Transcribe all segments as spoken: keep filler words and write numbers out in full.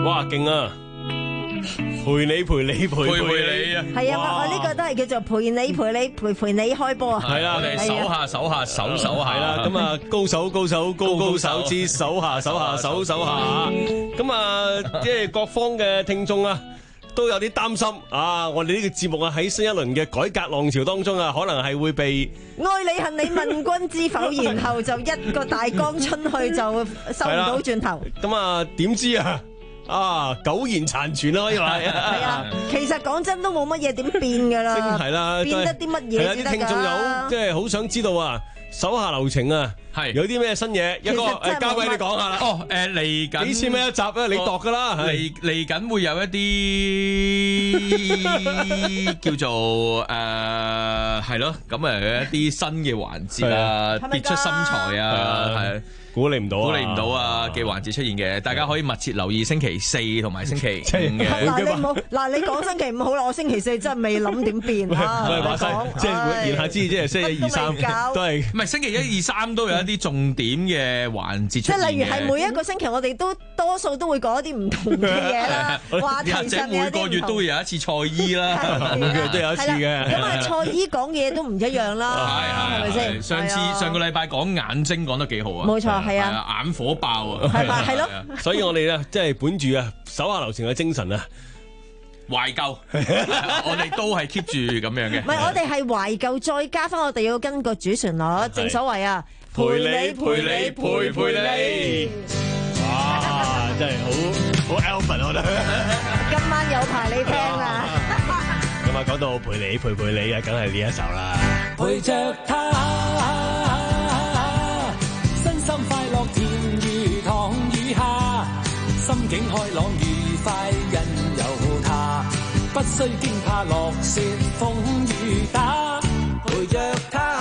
哇，勁啊！陪你陪你陪陪你啊！ 係啊，我呢個都係叫做陪你陪你陪陪你開波啊！ 係啦， 我哋手下手下手手下啦，咁啊高手高手高高手之手下手下手手下，咁啊即係各方嘅聽眾啊，都有啲擔心啊！我哋呢個節目啊，喺新一輪嘅改革浪潮當中啊，可能係會被愛你恨你問君知否，然後就一個大江春去就收唔到轉頭。 咁啊，點知啊？啊，苟延殘喘啦，可以話係啊，其實講真都冇乜嘢點變噶啦， 係啦， 變得啲乜嘢先得㗎？ 啲聽眾有即係好想知道啊，手下留情啊，係有啲咩新嘢？一個誒，交俾你講下啦。 哦，誒嚟緊幾千蚊一集啊，你度噶啦。 嚟嚟緊會有一啲叫做誒係咯，咁誒一啲新嘅環節啊，別出心裁啊，係。 估你唔到啊！ 估你唔到啊嘅環節出現嘅，大家可以密切留意星期四同埋星期五嘅。 嗱你冇嗱你講星期五好啦，我星期四真係未諗點變啊！ 話曬即係言下之意，即係星期一二三都係唔係星期一二三都有一啲重點嘅環節出現嘅。 即係例如係每一個星期，我哋都多數都會講一啲唔同嘅嘢啦，話題上面有啲唔同。 或者每個月都會有一次賽醫啦， 每個月都有一次嘅。 咁啊，賽醫講嘅嘢都唔一樣啦，係咪先？ 上次上個禮拜講眼睛講得幾好啊！ 冇錯。係啊， 眼火爆啊， 係咪？係咯， 所以我哋咧，即係本住啊手下留情嘅精神啊， 懷舊，我哋都係 keep 住咁樣嘅。 唔係，我哋係懷舊，再加翻我哋要跟個主旋律，正所謂啊， 陪你陪你陪陪你。哇，真係好好 Alvin 我覺得。 今晚有排你聽啦。 咁啊，講到陪你陪陪你啊，梗係呢一首啦。 陪着他。心快樂甜如糖雨下，心境開朗愉快因有他，不需驚怕落雪風雨打，陪着他，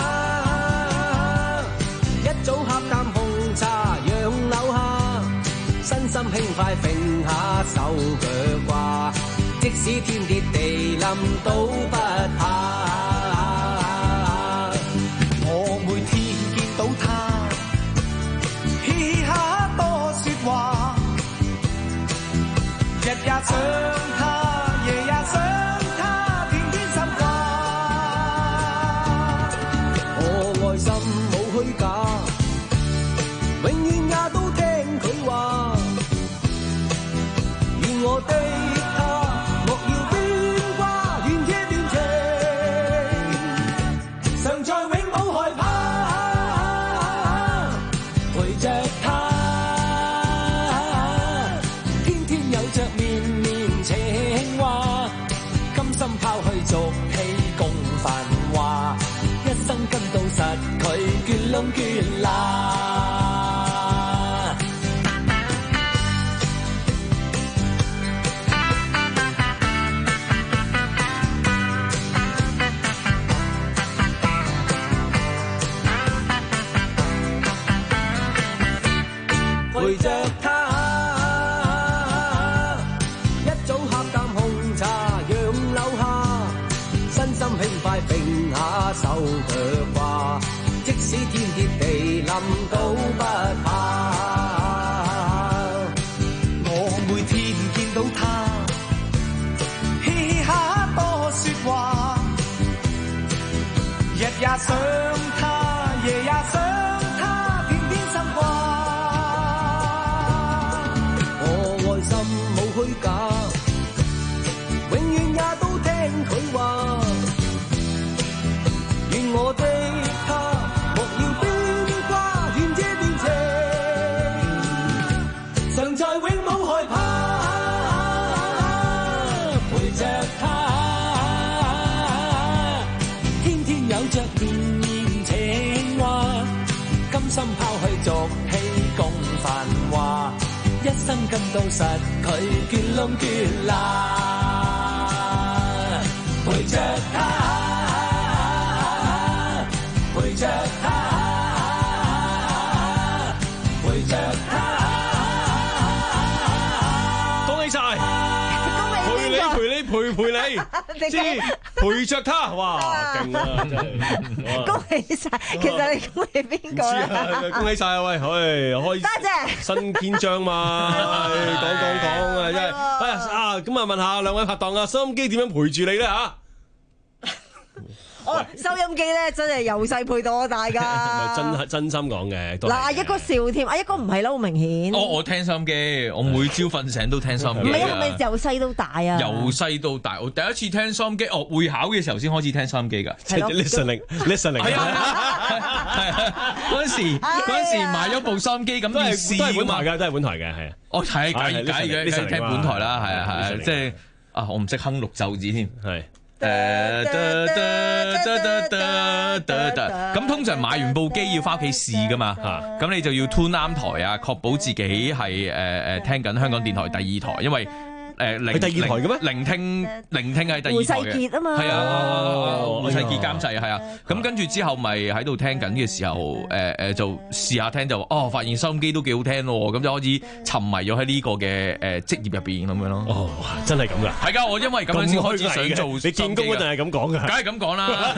一早喝啖紅茶讓柳下，身心輕快揈下手腳掛，即使天跌地冧都不怕。日日想他，夜夜想他，天天心掛。我愛心冇虛假，永遠也都聽佢話。願我的他，莫要牽掛，願這段情常在永冇害怕，陪着他。俗氣共繁華，一生跟到實佢眷窿眷罅。陪着他。揈下手腳掛，即使天跌地冧都不怕。我每天見到他，嘻嘻哈多說話，日日想他，夜夜想他，天天心掛。我愛心冇虛假，永遠也都聽佢話。我的他，莫要牽掛，願這段情常在永冇害怕，陪着他，天天有着綿綿情話，甘心拋去俗氣共繁華，一生跟到實佢眷窿眷罅，陪着他。陪着他，陪着他， 恭喜晒！ 恭喜陪你陪你陪陪你，知。 陪着他，哇，勁啊，真係！ 恭喜晒！其實你恭喜邊個咧？ 啊，恭喜晒啊！喂，唉，開多謝新篇章嘛，講講講啊，真係，哎呀啊，咁啊問下兩位拍檔啊，收音機點樣陪住你咧嚇？ 我收音機咧真係由細陪到我大㗎， 真係真心講嘅。 嗱，阿一哥笑添，阿一哥唔係啦，好明顯。 我我聽收音機，我每朝瞓醒都聽收音機。 唔係啊，係咪由細到大啊？ 由細到大，我第一次聽收音機，哦，會考嘅時候先開始聽收音機㗎。 即係 listening，listening。 係啊，嗰陣時嗰陣時買咗部收音機咁都係要試都係本㗎嘛台㗎，都係本台嘅，係啊。 我睇解解嘅，你聽本台啦，係啊係啊，即係啊，我唔識哼六奏字添， 係。 誒咁通常買完部機要翻屋企試噶嘛，咁你就要 tune 啱台啊，確保自己係誒誒聽緊香港電台第二台，因為誒聆係第二台嘅咩？ 聆聽聆聽係第二台嘅。 胡世傑啊嘛， 係啊，胡世傑哎呀監製係啊，咁跟住之後咪喺度聽緊嘅時候，誒誒就試下聽就哦，發現收音機都幾好聽咯，咁就開始沉迷咗喺呢個嘅誒職業入邊咁樣咯。 哦，真係咁㗎。 係㗎，我因為咁樣先開始想做。 你見工嗰陣係咁講㗎。 梗係咁講啦。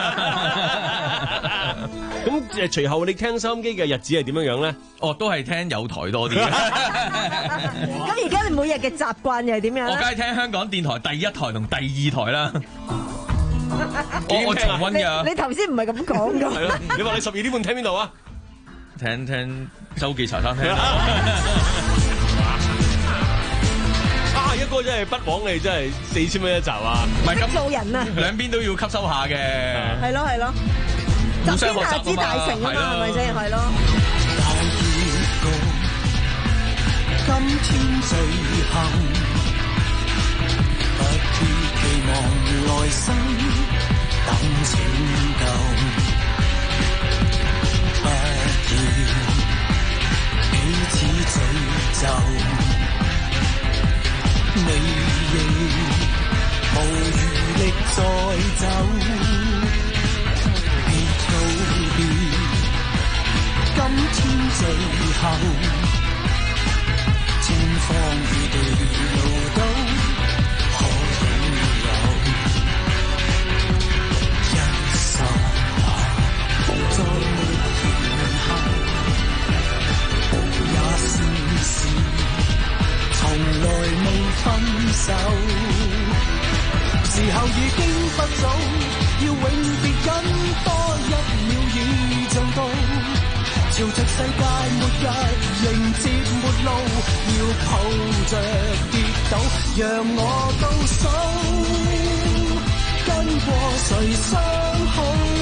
咁誒，隨後你聽收音機嘅日子係點樣樣咧？ 哦，都係聽有台多啲。 咁而家你每日嘅習慣又係點樣咧？ 我梗係聽香港電台第一台同第二台啦。我我重溫㗎。 你頭先唔係咁講㗎。 係咯，你話你十二點半聽邊度啊？ 聽聽周記茶餐廳。 啊，一哥真係不枉你，真係四千蚊一集啊！ 唔係咁做人啊， 兩邊都要吸收下嘅。 係咯係咯，集天下之大成啊嘛，係咪先？係咯。 今天最幸，不必期望來生等拯救，不要彼此詛咒，你亦無餘力再走，別告別，今天最後。天荒與地老都可擁有，一剎那再沒然後，也是是從來未分手。時候已經不早，要永別忍多一秒已像到。朝着世界末日迎接末路，要抱着跌倒，讓我倒數，跟過誰相好？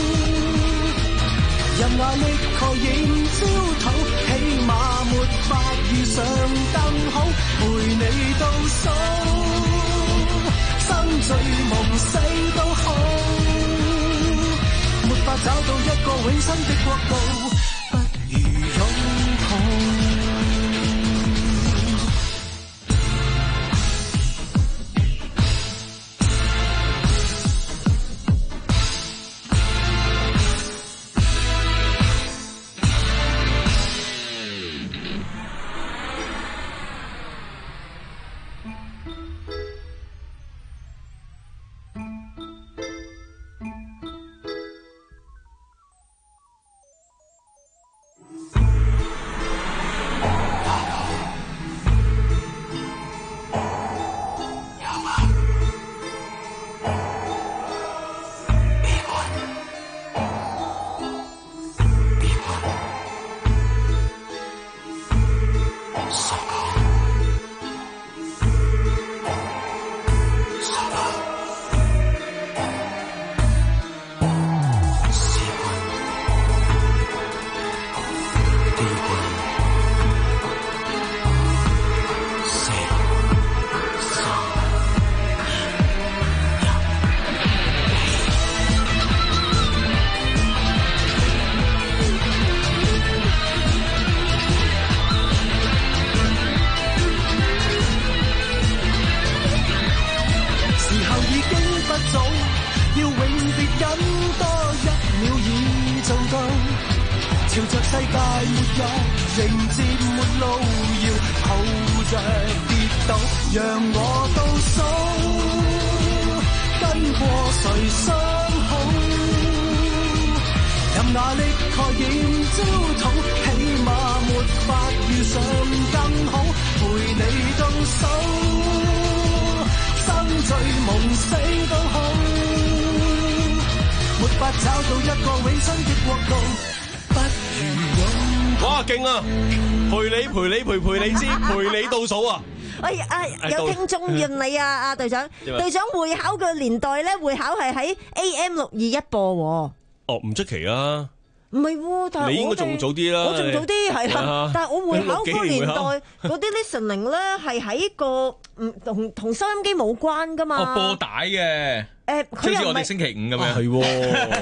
任壓力確認焦土，起碼沒法遇上更好，陪你倒數，生醉夢死都好，沒法找到一個永生的國度。朝着世界末日迎接末路，要抱着跌倒，讓我倒數，跟過誰相好，任那力確驗焦土，起碼沒法遇上更好，陪你到手，生醉夢死都好，沒法找到一個永生的國度，不如擁哇，勁啊！陪你陪你陪陪你知，陪你倒數啊！ 哎啊，有聽眾認你啊，阿隊長，隊長會考嘅年代咧，會考係喺 A M 六二一播喎。 哦，唔出奇啊！ 唔係喎，但係你應該仲早啲啦， 我仲早啲係啦。但係我會考嗰個年代嗰啲 listening 咧係喺個唔同同收音機冇關噶嘛。 哦，播帶嘅。 誒， 好似我哋星期五咁樣。 係喎。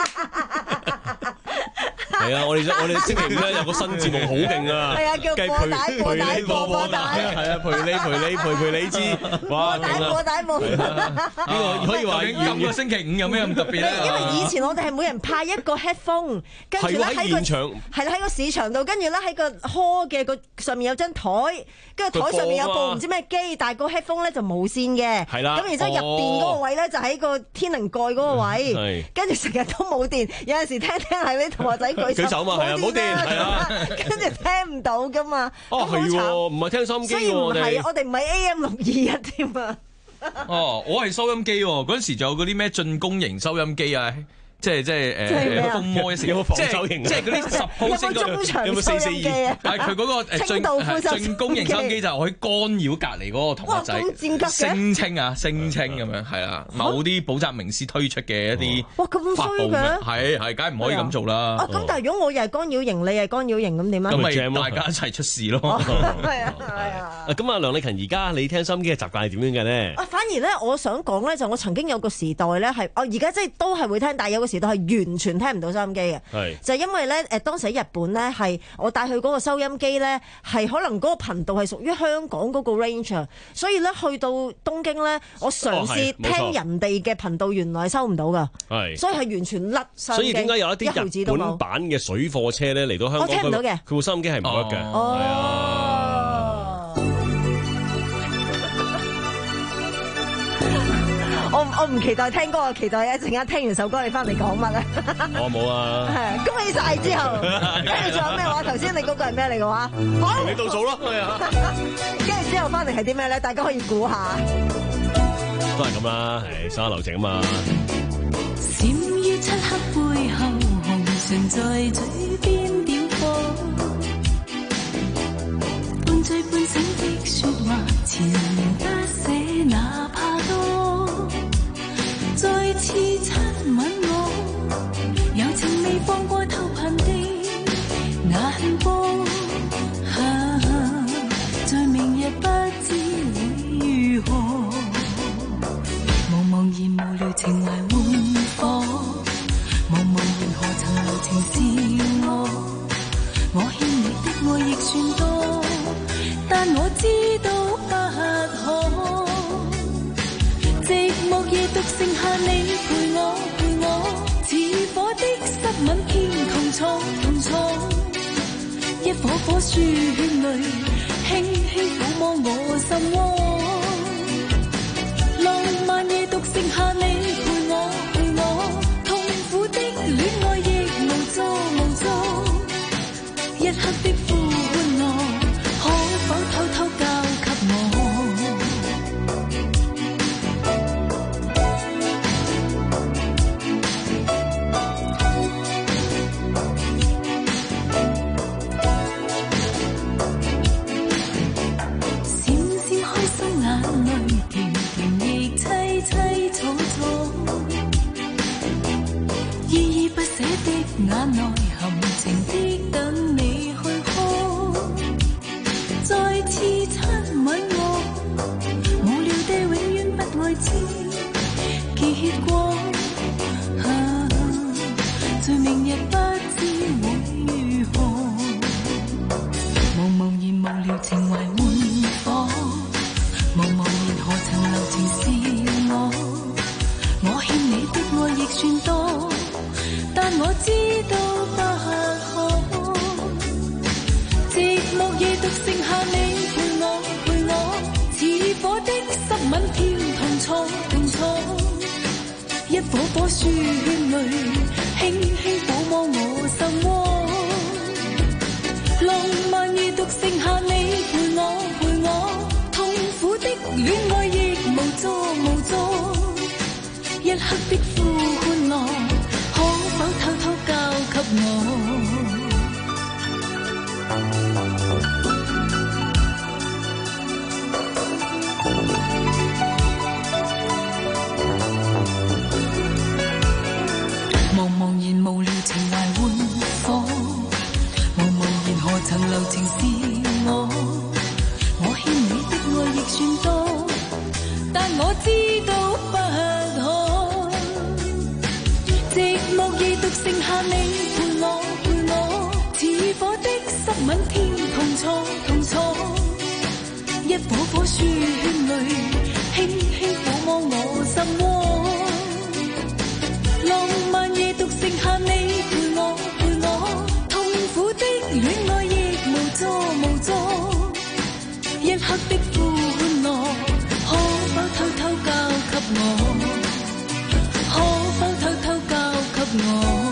係啊！我哋我哋星期五咧有個新節目好勁啊！ 係啊，叫播帶播帶播播帶。 係啊，陪你陪你陪陪你知，哇！勁啊！ 播帶播帶。 呢個可以話今個星期五有咩咁特別咧？ 因為以前我哋係每人派一個 headphone， 跟住咧喺現場係啦喺個市場度，跟住咧喺個 hall 嘅個上面有張台，跟住台上面有部唔知咩機，但係個 headphone 咧就冇線嘅。係啦。咁然之後入電嗰個位咧就喺個天靈蓋嗰個位，跟住成日都冇電，有陣時聽聽係啲同學仔舉舉手嘛，係啊，冇電，係啊， 跟住聽唔到噶嘛。 哦，係喎，唔係聽收音機喎，我哋我哋唔係 A M 六二一添啊。 哦，我係收音機喎，嗰陣時仲有嗰啲咩進攻型收音機啊。即係即係誒風魔一時， 有冇防守型？ 即係嗰啲十鋪升個， 有冇四四二？ 但係佢嗰個誒進進攻型收音機就可以干擾隔離嗰個同學仔，聲稱啊聲稱咁樣係啦，某啲補習名師推出嘅一啲哇咁衰嘅， 係係梗係唔可以咁做啦。 啊咁，但係如果我又係干擾型，你係干擾型，咁點啊？ 咁咪大家一齊出事咯。 係啊係啊。 咁啊，梁麗勤而家你聽收音機嘅習慣係點樣嘅咧？ 啊，反而咧，我想講咧，就我曾經有個時代咧係，我而家即係都係會聽，但係有個時代係完全聽唔到收音機嘅， 係就係因為咧誒當時喺日本咧係我帶去嗰個收音機咧係可能嗰個頻道係屬於香港嗰個 range，所以咧去到東京咧，我嘗試聽人哋嘅頻道，原來收唔到噶，係，所以係完全甩收音機。 所以點解有一啲日本版嘅水貨車咧嚟到香港， 我聽唔到嘅， 佢部收音機係唔 work 嘅。 哦。我我唔期待聽歌，我期待一陣間聽完首歌你翻嚟講乜啊？ 我冇啊！ 係恭喜晒之後，跟住仲有咩話？頭先你嗰個係咩嚟嘅話？好， 你倒數咯，係啊！ 跟住之後翻嚟係啲咩咧？大家可以估下。 都係咁啦，係生下流程啊嘛。 閃於漆黑背後，紅唇在嘴邊點火，半醉半醒的説話，纏綿不捨，哪怕多。再次親吻我，柔情未放過偷盼的眼波，啊，在明日不知會如何，茫茫然無聊情懷換火，茫茫然何曾留情是我，我欠你的愛亦算多，但我知道不可。寂寞夜獨剩下你陪我陪我，似火的濕吻偏同錯同錯，一顆顆酸淚輕輕撫摸我心窩，浪漫夜獨剩下你陪我陪我，痛苦的戀愛亦無助無助，一刻的歡樂可否偷偷交給我？眼內含情的等你去哭，再次親吻我，無聊地永遠不愛知結果，啊，在明日不知會如何，茫茫然無聊情懷換火，茫茫然何曾留情是我，我欠你的愛亦算多，但我知道不可，寂寞夜獨剩下你陪我陪我，似火的濕吻偏同錯同錯， 顆顆書圈裏，輕輕撫摸我心窩。浪漫閱讀剩下你陪我陪我，痛苦的戀愛亦無助無助，一刻的歡樂可否偷偷交給我？茫茫然無聊情懷換火，茫茫然何曾留情是我？我欠你的愛亦算多，但我知道不可。寂寞夜獨剩下你陪我陪我，似火的濕吻天同錯同錯，一顆顆書圈裏輕輕撫摸我心窩。浪漫夜獨剩下你陪我陪我，痛苦的戀愛亦無助無助，一刻的歡樂可否偷偷交給我？可否偷偷交給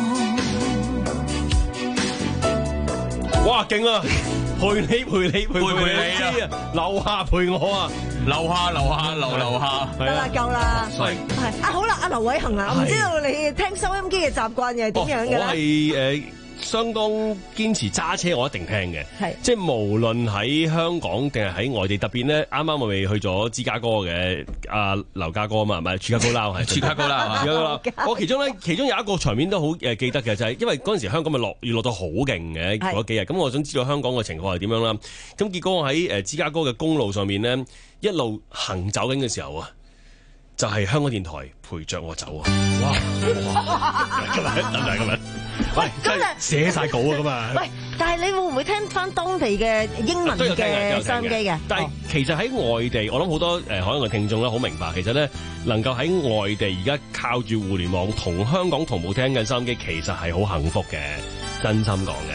我？ 哇，勁啊！陪你陪你陪陪你啊！ 樓下陪我啊！ 樓下樓下樓樓下， 得啦，夠啦， 係係啊，好啦，阿劉偉恒啊，我唔知道你聽收音機嘅習慣又係點樣嘅咧？ 我係誒相當堅持揸車，我一定聽嘅， 係即係無論喺香港定係喺外地，特別咧啱啱我咪去咗芝加哥嘅阿劉家哥啊嘛，唔係芝加哥撈係芝加哥撈芝加哥撈。我其中咧，其中有一個場面都好誒記得嘅，就係因為嗰陣時香港咪落雨落到好勁嘅嗰幾日，咁我想知道香港嘅情況係點樣啦。咁結果我喺誒芝加哥嘅公路上面咧，一路行走緊嘅時候啊，就係香港電台陪着我走啊！哇！今日得唔得今日？喂，真係寫晒稿啊！咁啊！ 喂，但係你會唔會聽翻當地嘅英文嘅收音機嘅？ 但係其實喺外地，我諗好多誒海外嘅聽眾咧，好明白，其實咧能夠喺外地而家靠住互聯網同香港同步聽緊收音機，其實係好幸福嘅，真心講嘅。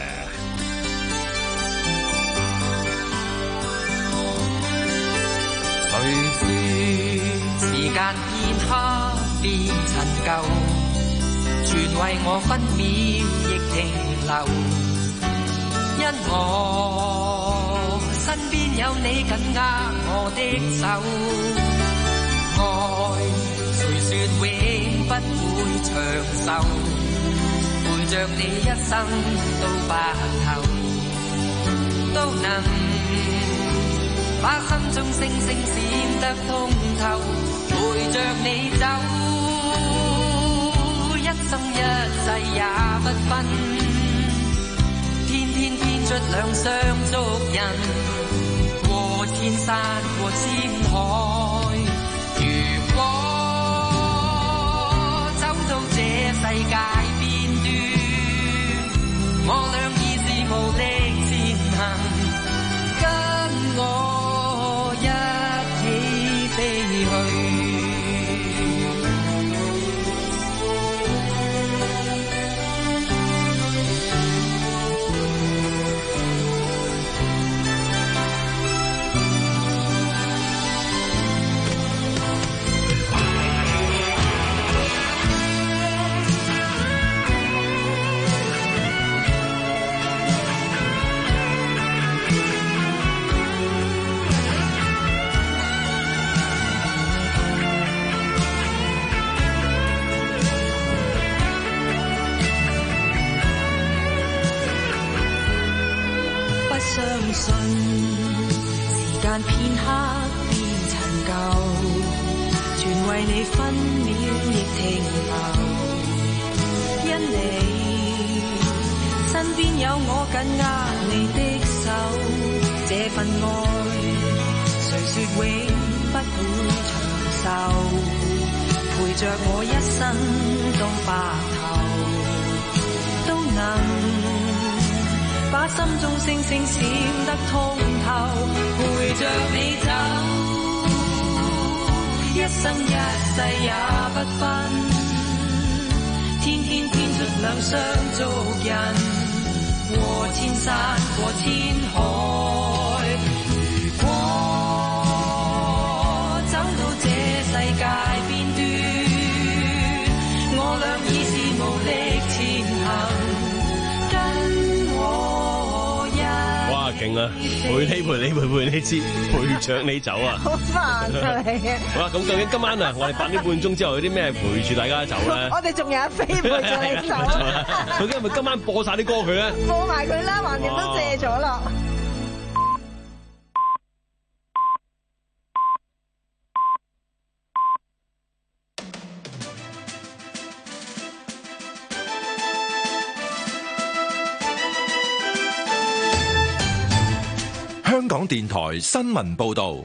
誰說時間片刻變陳舊，全為我分秒亦停留，因我身邊有你緊握我的手，愛誰說永不會長壽，陪着你一生到白頭，都能把心中星星閃得通透，陪着你走，一生一世也不分，天天編出兩雙足印，過千山過千海，如果走到這世界邊端，我倆已是無力前行，跟我信時間片刻變陳舊，全為你分秒亦停留，因你身邊有我緊握你的手，這份愛誰說永不會長壽，陪着我一生到白頭，都能把心中星星閃得通透，陪着你走，一生一世也不分，天天編出兩雙足印，過千山過千海，如果走到這世界邊端， 啊，陪你陪你陪陪你知，陪着你走啊！ 好煩啊你啊！ 好啦，咁究竟今晚啊，我哋八點半鐘之後有啲咩陪住大家走咧？ 我哋仲有一飛陪住你走。 究竟係咪今晚播晒啲歌佢咧？ 播埋佢啦，橫掂都借咗啦。 香港電台新聞報道，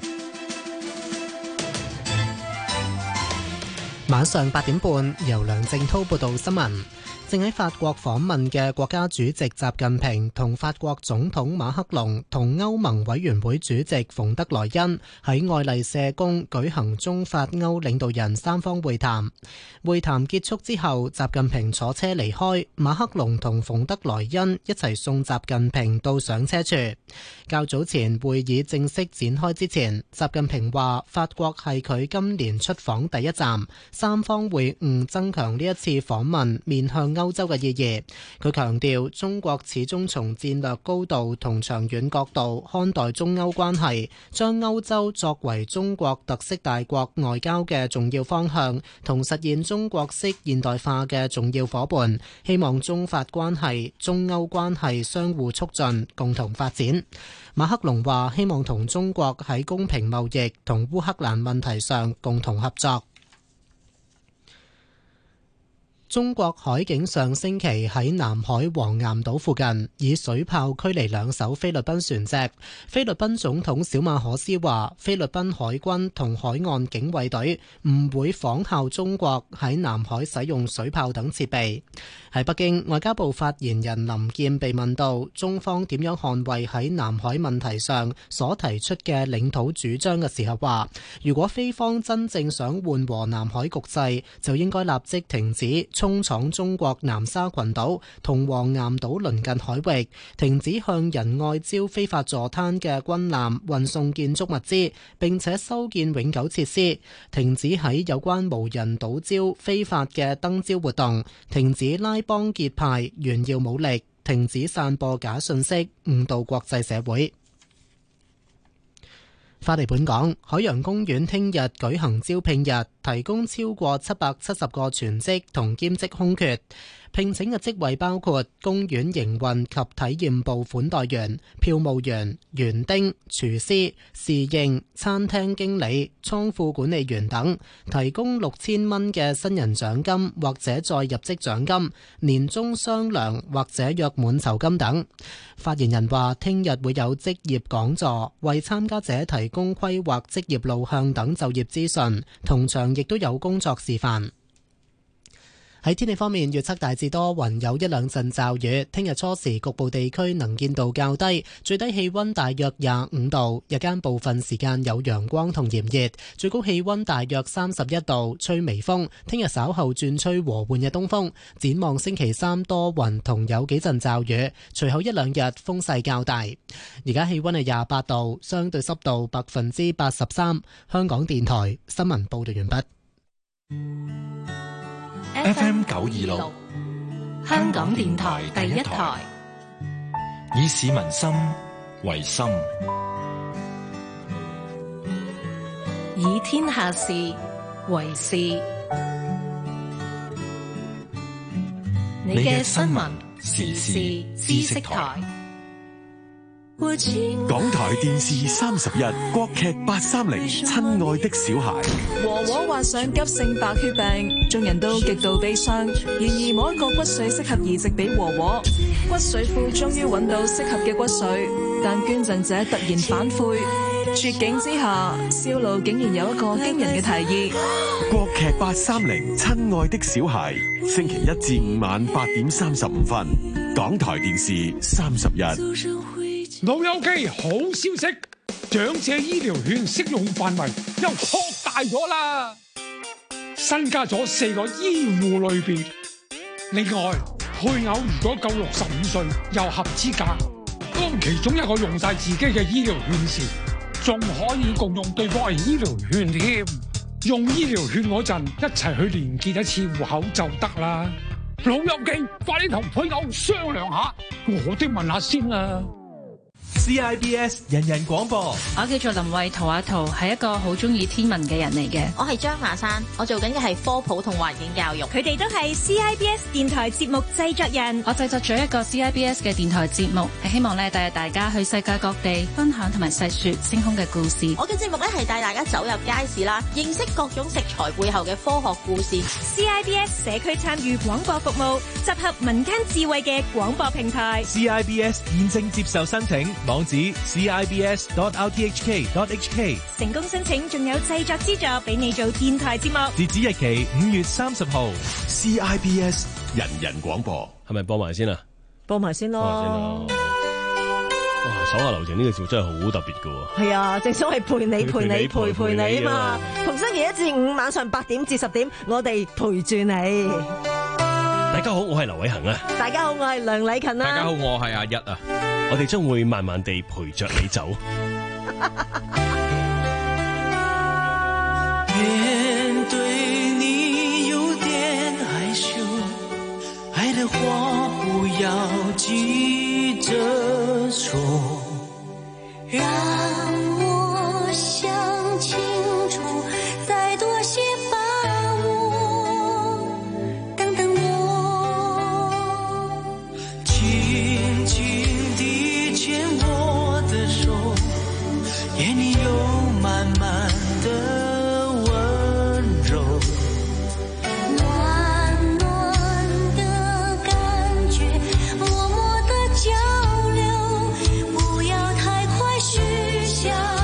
晚上八點半，由梁正滔報道新聞。正喺法國訪問嘅國家主席習近平同法國總統馬克龍同歐盟委員會主席馮德萊恩喺愛麗舍宮舉行中法歐領導人三方會談。會談結束之後，習近平坐車離開，馬克龍同馮德萊恩一齊送習近平到上車處。較早前會議正式展開之前，習近平話法國係佢今年出訪第一站，三方會晤增強呢一次訪問面向歐洲嘅意義。佢強調中國始終從戰略高度同長遠角度看待中歐關係，將歐洲作為中國特色大國外交嘅重要方向，同實現中國式現代化嘅重要夥伴。希望中法關係、中歐關係相互促進，共同發展。馬克龍話希望同中國喺公平貿易同烏克蘭問題上共同合作。中國海警上星期喺南海黃岩島附近以水炮驅離兩艘菲律賓船隻。菲律賓總統小馬可斯話，菲律賓海軍同海岸警衛隊唔會仿效中國喺南海使用水炮等設備。喺北京，外交部發言人林健被問到中方點樣捍衛喺南海問題上所提出嘅領土主張嘅時候，話如果菲方真正想緩和南海局勢，就應該立即停止衝闖中國南沙群島同黃岩島鄰近海域，停止向仁愛礁非法坐灘嘅軍艦運送建築物資，並且修建永久設施，停止喺有關無人島礁非法嘅登礁活動，停止拉幫結派炫耀武力，停止散播假信息，誤導國際社會。返嚟本港，海洋公園聽日舉行招聘日，提供超過七百七十個全職同兼職空缺。聘請嘅職位包括公園營運及體驗部款待員、票務員、園丁、廚師、侍應、餐廳經理、倉庫管理員等，提供六千蚊嘅新人獎金或者再入職獎金、年終雙糧或者約滿酬金等。發言人話：聽日會有職業講座，為參加者提供規劃職業路向等就業資訊，同場亦都有工作示範。喺天氣方面，預測大致多雲，有一兩陣驟雨。聽日初時局部地區能見度較低，最低氣溫大約廿五度，日間部分時間有陽光同炎熱，最高氣溫大約三十一度，吹微風。聽日稍後轉吹和緩嘅東風。展望星期三多雲同有幾陣驟雨，隨後一兩日風勢較大。而家氣溫係廿八度，相對濕度百分之八十三。香港電台新聞報道完畢。 F M 九二六， 香港電台第一台， 以市民心為心， 以天下事為事。你嘅新聞時事知識台。 港台電視三十一國劇八三零，親愛的小孩。 和和患上急性白血病，眾人都極度悲傷。然而冇一個骨髓適合移植俾和和，骨髓庫終於揾到適合嘅骨髓，但捐贈者突然反悔。絕境之下，銷路竟然有一個驚人嘅提議。 國劇八三零，親愛的小孩，星期一至五晚八點三十五分，港台電視三十一。 老友記，好消息，長者醫療券適用範圍又擴大咗啦，新加咗四個醫護類別。另外，配偶如果夠六十五歲又合資格，當其中一個用晒自己嘅醫療券時，仲可以共用對方嘅醫療券添。用醫療券嗰陣，一齊去連結一次戶口就得啦。老友記，快啲同配偶商量下，我哋問下先啦。 C I B S 人人廣播。 我叫做林慧圖，阿圖係一個好中意天文嘅人嚟嘅。 我係張馬山，我做緊嘅係科普同環境教育。 佢哋都係 C I B S 電台節目製作人。 我製作咗一個 C I B S 嘅電台節目，係希望咧帶大家去世界各地分享同埋細說星空嘅故事。 我嘅節目咧係帶大家走入街市啦，認識各種食材背後嘅科學故事。 C I B S 社區參與廣播服務，集合民間智慧嘅廣播平台。 C I B S 現正接受申請，網址 c i b s dot r t h k dot h k。 成功申請仲有製作資助俾你做電台節目。 截止日期五月三十號。 C I B S 人人廣播係咪播埋先啊？ 播埋先咯。 播埋先咯。哇！手下留情呢個節目真係好特別噶。 係啊，正所謂陪你陪你陪陪你啊嘛。逢星期一至五晚上八點至十點，我哋陪住你。 大家好，我係劉偉恒啊。 大家好，我係梁禮勤啊。 大家好，我係阿一啊。 我哋將會慢慢地陪着你走。 面對你有點害羞，愛的話不要急着說， 讓我想清楚，再多些把握，等等我， 輕輕地牽我的手，眼裡有滿滿的交流，不要太快許下。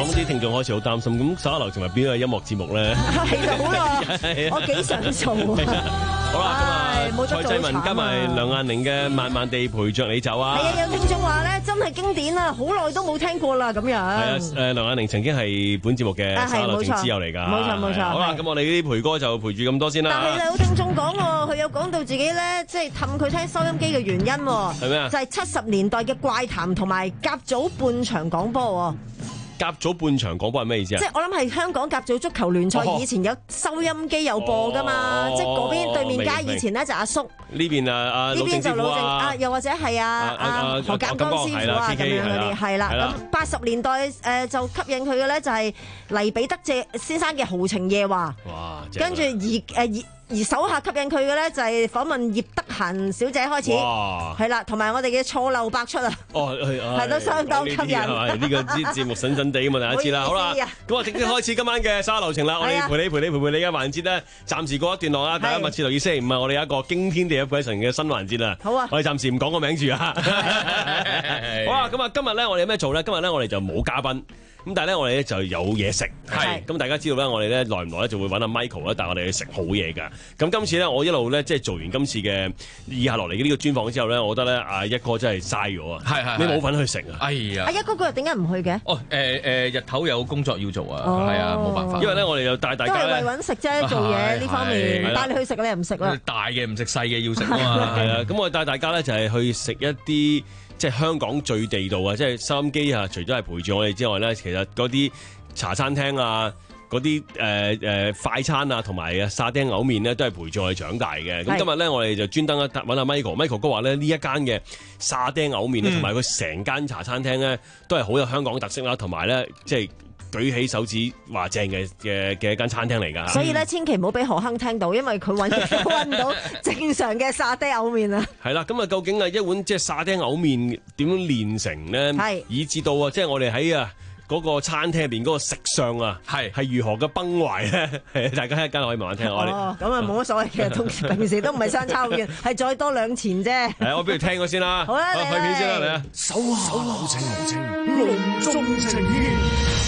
諗啲聽眾開始好擔心，咁十一樓仲係邊個音樂節目咧？ 係啦，好啦，我幾想做啊！ 好啦，咁啊，蔡濟文加埋梁雁玲嘅《慢慢地陪着你走》啊！ 係啊，有聽眾話咧，真係經典啊，好耐都冇聽過啦，咁樣。係啊，誒，梁雁玲曾經係本節目嘅十一樓正之友嚟㗎。冇錯冇錯。好啦，咁我哋呢啲陪歌就陪住咁多先啦。 但係有聽眾講喎，佢有講到自己咧，即係氹佢聽收音機嘅原因喎。 係咩啊？ 就係七十年代嘅怪談同埋甲組半場廣播喎。 甲組半場廣播係咩意思啊？ 即係我諗係香港甲組足球聯賽以前有收音機有播噶嘛，即係嗰邊對面街以前咧就阿叔， 呢邊啊啊呢邊就老正啊，又或者係啊啊何鑑江師傅啊咁樣嗰啲，係啦。咁八十年代誒就吸引佢嘅咧就係黎彼得謝先生嘅《豪情夜話》， 哇！ 跟住而誒而。而手下吸引佢嘅咧就係訪問葉德嫻小姐開始，係啦，同埋我哋嘅錯漏百出啊， 哦係都相當吸引。 呢個節節目神神地咁啊，大家知啦。好啦，咁啊，正式開始今晚嘅沙流程啦。我哋陪你陪你陪陪你嘅環節咧，暫時過一段落啦。大家密切留意星期五啊，我哋有一個驚天地泣鬼神嘅新環節啦。 好啊， 我哋暫時唔講個名住啊。好啊，咁啊，今日咧我哋有咩做咧？今日咧我哋就冇嘉賓。咁但係咧，我哋咧就有嘢食，係咁大家知道咧，我哋咧耐唔耐咧就會揾阿 Michael 咧帶我哋去食好嘢㗎。咁今次咧，我一路咧即係做完今次嘅以下落嚟嘅呢個專訪之後咧，我覺得咧阿一哥真係嘥咗啊！係係，你冇份去食啊！ 哎呀， 阿一哥嗰日點解唔去嘅？ 哦誒誒，日頭有工作要做啊，係啊，冇辦法。因為咧，我哋又帶大家都係為揾食啫，做嘢呢方面帶你去食，你又唔食啦。 大嘅唔食，細嘅要食啊嘛。 係啊，咁我帶大家咧就係去食一啲即係香港最地道啊！即係收音機啊，除咗係陪住我哋之外咧，其實嗰啲茶餐廳啊，嗰啲誒誒快餐啊，同埋啊沙爹牛麵咧，都係陪住我哋長大嘅。咁今日咧，我哋就專登揾阿 Michael，Michael 哥話咧呢一間嘅沙爹牛麵咧，同埋佢成間茶餐廳咧，都係好有香港特色啦，同埋咧即係舉起手指話正嘅嘅嘅一間餐廳嚟㗎。 所以咧，千祈唔好俾何亨聽到，因為佢揾揾唔到正常嘅沙爹牛麵啊。 係啦，咁啊，究竟啊一碗即係沙爹牛麵點樣煉成咧？係以至到啊，即係我哋喺啊嗰個餐廳入邊嗰個食相啊，係係如何嘅崩壞咧？係大家一間可以慢慢聽。 哦，咁啊冇乜所謂嘅，通常平時都唔係相差好遠，係再多兩錢啫。 係，我不如聽咗先啦。 好啦， 開片先啦，嚟啊！ 手下留情，隆重呈獻，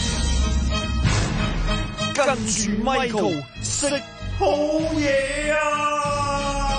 跟住 Michael 食好嘢啊！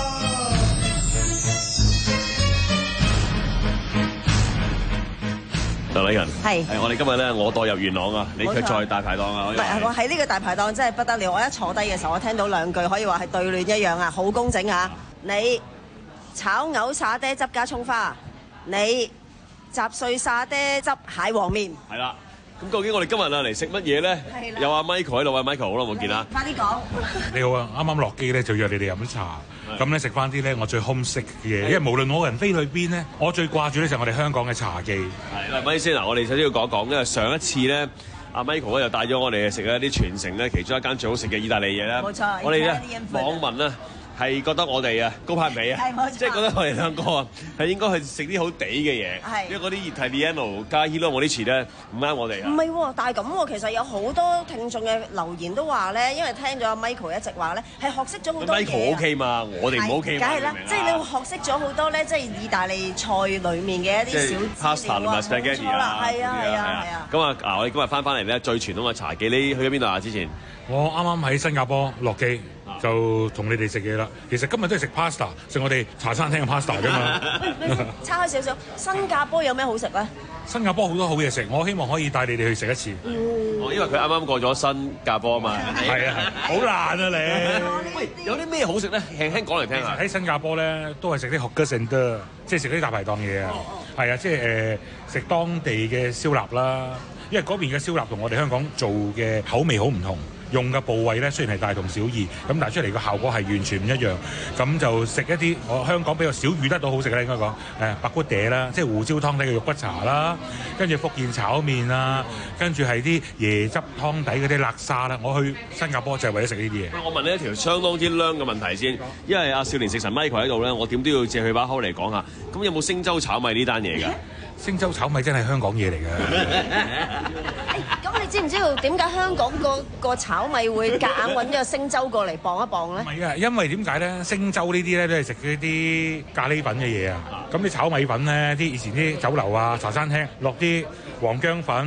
鄧禮仁係係我哋今日咧，我墮入元朗啊，你卻在大排檔啊！ 唔係，我喺呢個大排檔真係不得了。我一坐低嘅時候，我聽到兩句可以話係對聯一樣啊，好工整啊！你炒牛沙爹汁加葱花，你雜碎沙爹汁蟹黃麵。 係啦，咁究竟我哋今日啊嚟食乜嘢咧？有阿 Michael 喺度啊 ，Michael 好耐冇見啦！ 快啲講。 你好啊，啱啱落機咧就約你哋飲茶。咁咧食翻啲咧我最 homesick 嘅嘢，因為無論我人飛去邊咧，我最掛住咧就係我哋香港嘅茶記。 係嗱，咪先嗱，我哋首先要講一講，因為上一次咧，阿 Michael 咧又帶咗我哋去食一啲全城咧其中一間最好食嘅意大利嘢咧。 冇錯， 我哋咧網民咧係覺得我哋啊高攀比啊，即係覺得我哋兩個啊係應該去食啲好地嘅嘢，因為嗰啲 Italiano 加 Hilo 嗰啲詞咧唔啱我哋啊。 唔係喎，但係咁喎，其實有好多聽眾嘅留言都話咧，因為聽咗阿 Michael 一直話咧，係學識咗好多嘢。 Michael OK 嘛，我哋唔 OK 嘛。 梗係啦，即係你會學識咗好多咧，即係意大利菜裡面嘅一啲小資料啊，冇錯啦，係啊係啊係啊。 咁啊，嗱我哋今日翻返嚟咧，最傳統嘅茶記，你去咗邊度啊？之前我啱啱喺新加坡落機。就同你哋食嘢啦。其實今日都係食 pasta， 食我哋茶餐廳嘅 pasta 㗎嘛。 差開少少，新加坡有咩好食咧？ 新加坡好多好嘢食，我希望可以帶你哋去食一次。 嗯，因為佢啱啱過咗新加坡啊嘛。 係啊係，好難啊你。 喂，有啲咩好食咧？輕輕講嚟聽下。 喺新加坡咧，都係食啲 hawker centre，即係食啲大排檔嘢啊。係啊，即係誒食當地嘅燒臘啦，因為嗰邊嘅燒臘同我哋香港做嘅口味好唔同。用嘅部位咧雖然係大同小異，咁但係出嚟個效果係完全唔一樣。咁就食一啲我香港比較少遇得到好食嘅咧，應該講誒白骨嗲啦，即係胡椒湯底嘅肉骨茶啦，跟住福建炒麵啦，跟住係啲椰汁湯底嗰啲辣沙啦。我去新加坡就係為咗食呢啲嘢。 我問你一條相當之靚嘅問題先，因為阿少年食神 Michael 喺度咧，我點都要借佢把口嚟講下。咁有冇星洲炒米呢單嘢㗎？ 星洲炒米真係香港嘢嚟㗎。 咁你知唔知道點解香港個個炒米會夾硬揾咗個星洲過嚟磅一磅咧？ 唔係啊，因為點解咧？星洲呢啲咧都係食嗰啲咖喱粉嘅嘢啊。咁你炒米粉咧，啲以前啲酒樓啊、茶餐廳落啲黃薑粉、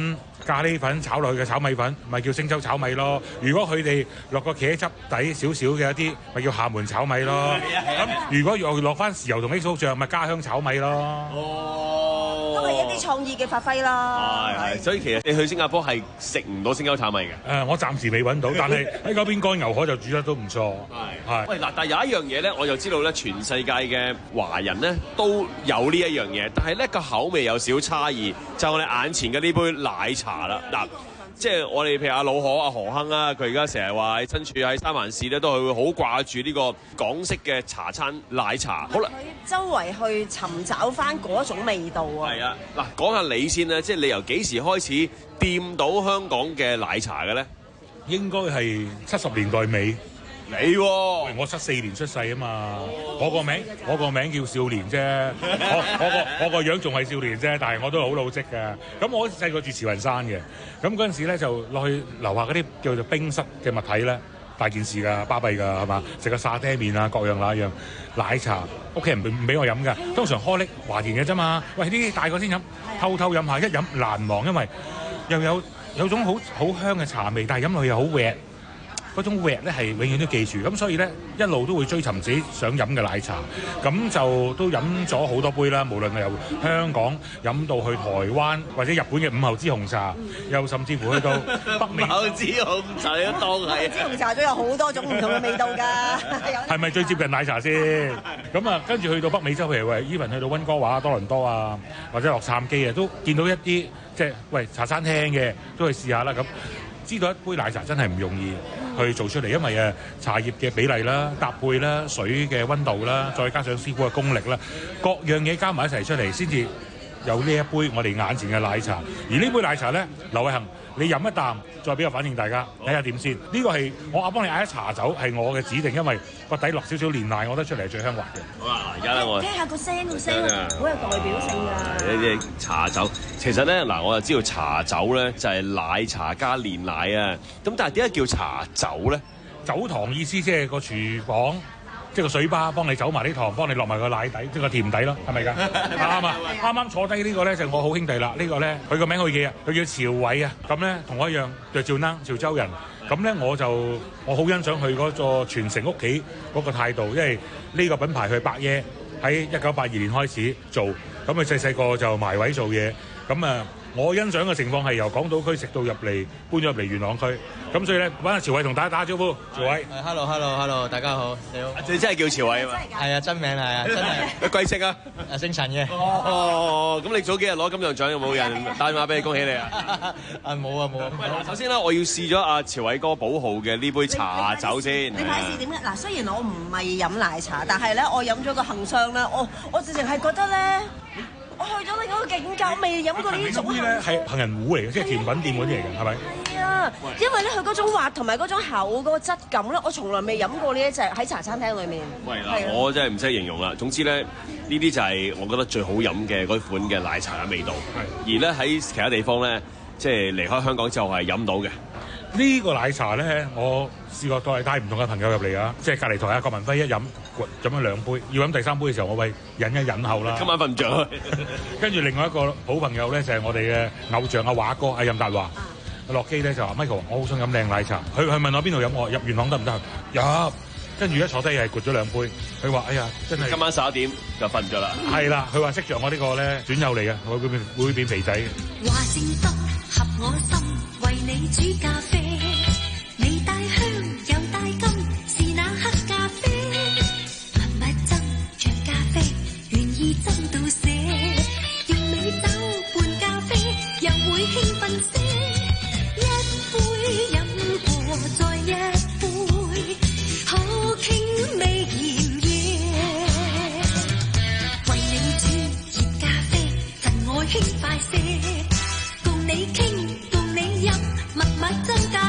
咖喱粉炒落去嘅炒米粉，咪叫星洲炒米咯。如果佢哋落個茄汁底少少嘅一啲，咪叫廈門炒米咯。咁如果又落翻豉油同 X O 醬，咪家鄉炒米咯。 哦，都係一啲創意嘅發揮啦。 係係，所以其實你去新加坡係食唔到星洲炒米嘅。 誒，我暫時未揾到，但係喺嗰邊乾牛河就煮得都唔錯。係係。 喂嗱，但係有一樣嘢咧，我就知道咧，全世界嘅華人咧都有呢一樣嘢，但係咧個口味有少差異，就係我哋眼前嘅呢杯奶茶啦。嗱，即係我哋譬如阿老何、阿何亨啊，佢而家成日話身處喺三藩市咧，都係會好掛住呢個港式嘅茶餐奶茶。好啦， 周圍去尋找翻嗰種味道啊！ 係啊，嗱，講下你先啦，即係你由幾時開始掂到香港嘅奶茶嘅咧？ 應該係七十年代尾。 你喎、哦， 我七四年出世啊嘛，我個名我個名叫少年啫，我我個我個樣仲係少年啫，但係我都好老積嘅。咁我細個住慈雲山嘅，咁嗰陣時咧就落去樓下嗰啲叫做冰室嘅物體咧，大件事㗎，巴閉㗎係嘛，食個沙爹麵啊，各樣那樣奶茶，屋企人唔俾我飲㗎，通常開力華田嘅啫嘛。喂，呢啲大個先飲，偷偷飲下，一飲難忘，因為又有有種好好香嘅茶味，但係飲落去又好滑。嗰種味咧係永遠都記住，咁所以咧一路都會追尋自己想飲嘅奶茶，咁就都飲咗好多杯啦。無論係由香港飲到去台灣或者日本嘅午後之紅茶，又甚至乎去到北美。午後之紅茶都當係。午後之紅茶都有好多種唔同嘅味道㗎。係咪最接近奶茶先？咁啊，跟住去到北美洲，譬如話 even 去到溫哥華、多倫多啊，或者洛杉磯啊，都見到一啲即係喂茶餐廳嘅，都去試下啦咁。知道一杯奶茶真係唔容易去做出嚟，因為誒茶葉嘅比例啦、搭配啦、水嘅溫度啦，再加上師傅嘅功力啦，各樣嘢加埋一齊出嚟，先至有呢一杯我哋眼前嘅奶茶。而呢杯奶茶咧，劉偉恒，你飲一啖，再俾個反應大家睇下點先。呢個係我阿幫你嗌一茶酒，係我嘅指定，因為個底落少少煉奶，我覺得出嚟係最香滑嘅。好啦，而家咧我聽下個聲個聲，好有代表性㗎。 呢啲茶酒其實咧嗱，我就知道茶酒咧就係奶茶加煉奶啊。咁但係點解叫茶酒咧？ 酒堂意思即係個廚房。即係個水吧，幫你走埋啲糖，幫你落埋個奶底，即係個甜底咯，係咪㗎？啱啊！啱啱坐低呢個咧就係我好兄弟啦。呢個咧佢個名好記啊，佢叫朝偉啊。咁咧同我一樣，就趙能潮州人。咁咧我就我好欣賞佢嗰個傳承屋企嗰個態度，因為呢個品牌佢伯爺喺一九八二年開始做，咁佢細細個就埋位做嘢，咁啊。我欣賞嘅情況係由港島區食到入嚟，搬咗入嚟元朗區，咁所以咧揾阿朝偉同大家打招呼。朝偉 ，hello hello hello， 大家好，你好。 你真係叫朝偉啊嘛？ 係啊，真名係啊，真係。 你貴姓啊？ 啊，姓陳嘅。 哦，咁你早幾日攞金像獎有冇人打電話俾你恭喜你啊？ 啊冇啊冇啊。 首先咧，我要試咗阿朝偉哥寶號嘅呢杯茶酒先。 你睇試點咧？嗱，雖然我唔係飲奶茶，但係咧我飲咗個杏霜咧，我我直情係覺得咧。我去咗你嗰個境界，未飲過呢種咧，係杏仁糊嚟嘅，即係甜品店嗰啲嚟嘅，係咪？ 係啊，因為咧佢嗰種滑同埋嗰種厚嗰個質感咧，我從來未飲過呢一隻喺茶餐廳裏面。 喂嗱，我真係唔識形容啦。總之咧，呢啲就係我覺得最好飲嘅嗰款嘅奶茶嘅味道。而咧喺其他地方咧，即係離開香港就係飲到嘅。 呢個奶茶咧，我試過帶帶唔同嘅朋友入嚟啊，即係隔離台啊，郭文輝一飲，飲咗兩杯，要飲第三杯嘅時候，我喂忍一忍後啦。 今晚瞓唔着。 跟住另外一個好朋友咧，就係我哋嘅偶像阿華哥阿任達華，落機咧就話 Michael， 我好想飲靚奶茶。佢佢問我邊度飲，我入元朗得唔得？入。跟住一坐低係攰咗兩杯，佢話：哎呀，真係今晚十一點就瞓唔着啦。 係啦，佢話識着我呢個咧轉友嚟嘅，會會變會變肥仔嘅。 話聲得合我心，為你煮咖啡，你帶香又帶金，是那黑咖啡，蜜蜜斟着咖啡，願意斟到瀉，用美酒伴咖啡，又會興奮些，一杯飲過再一杯，好傾味炎夜，為你煮熱咖啡，趁我輕快些，共你傾共你飲，密密斟咖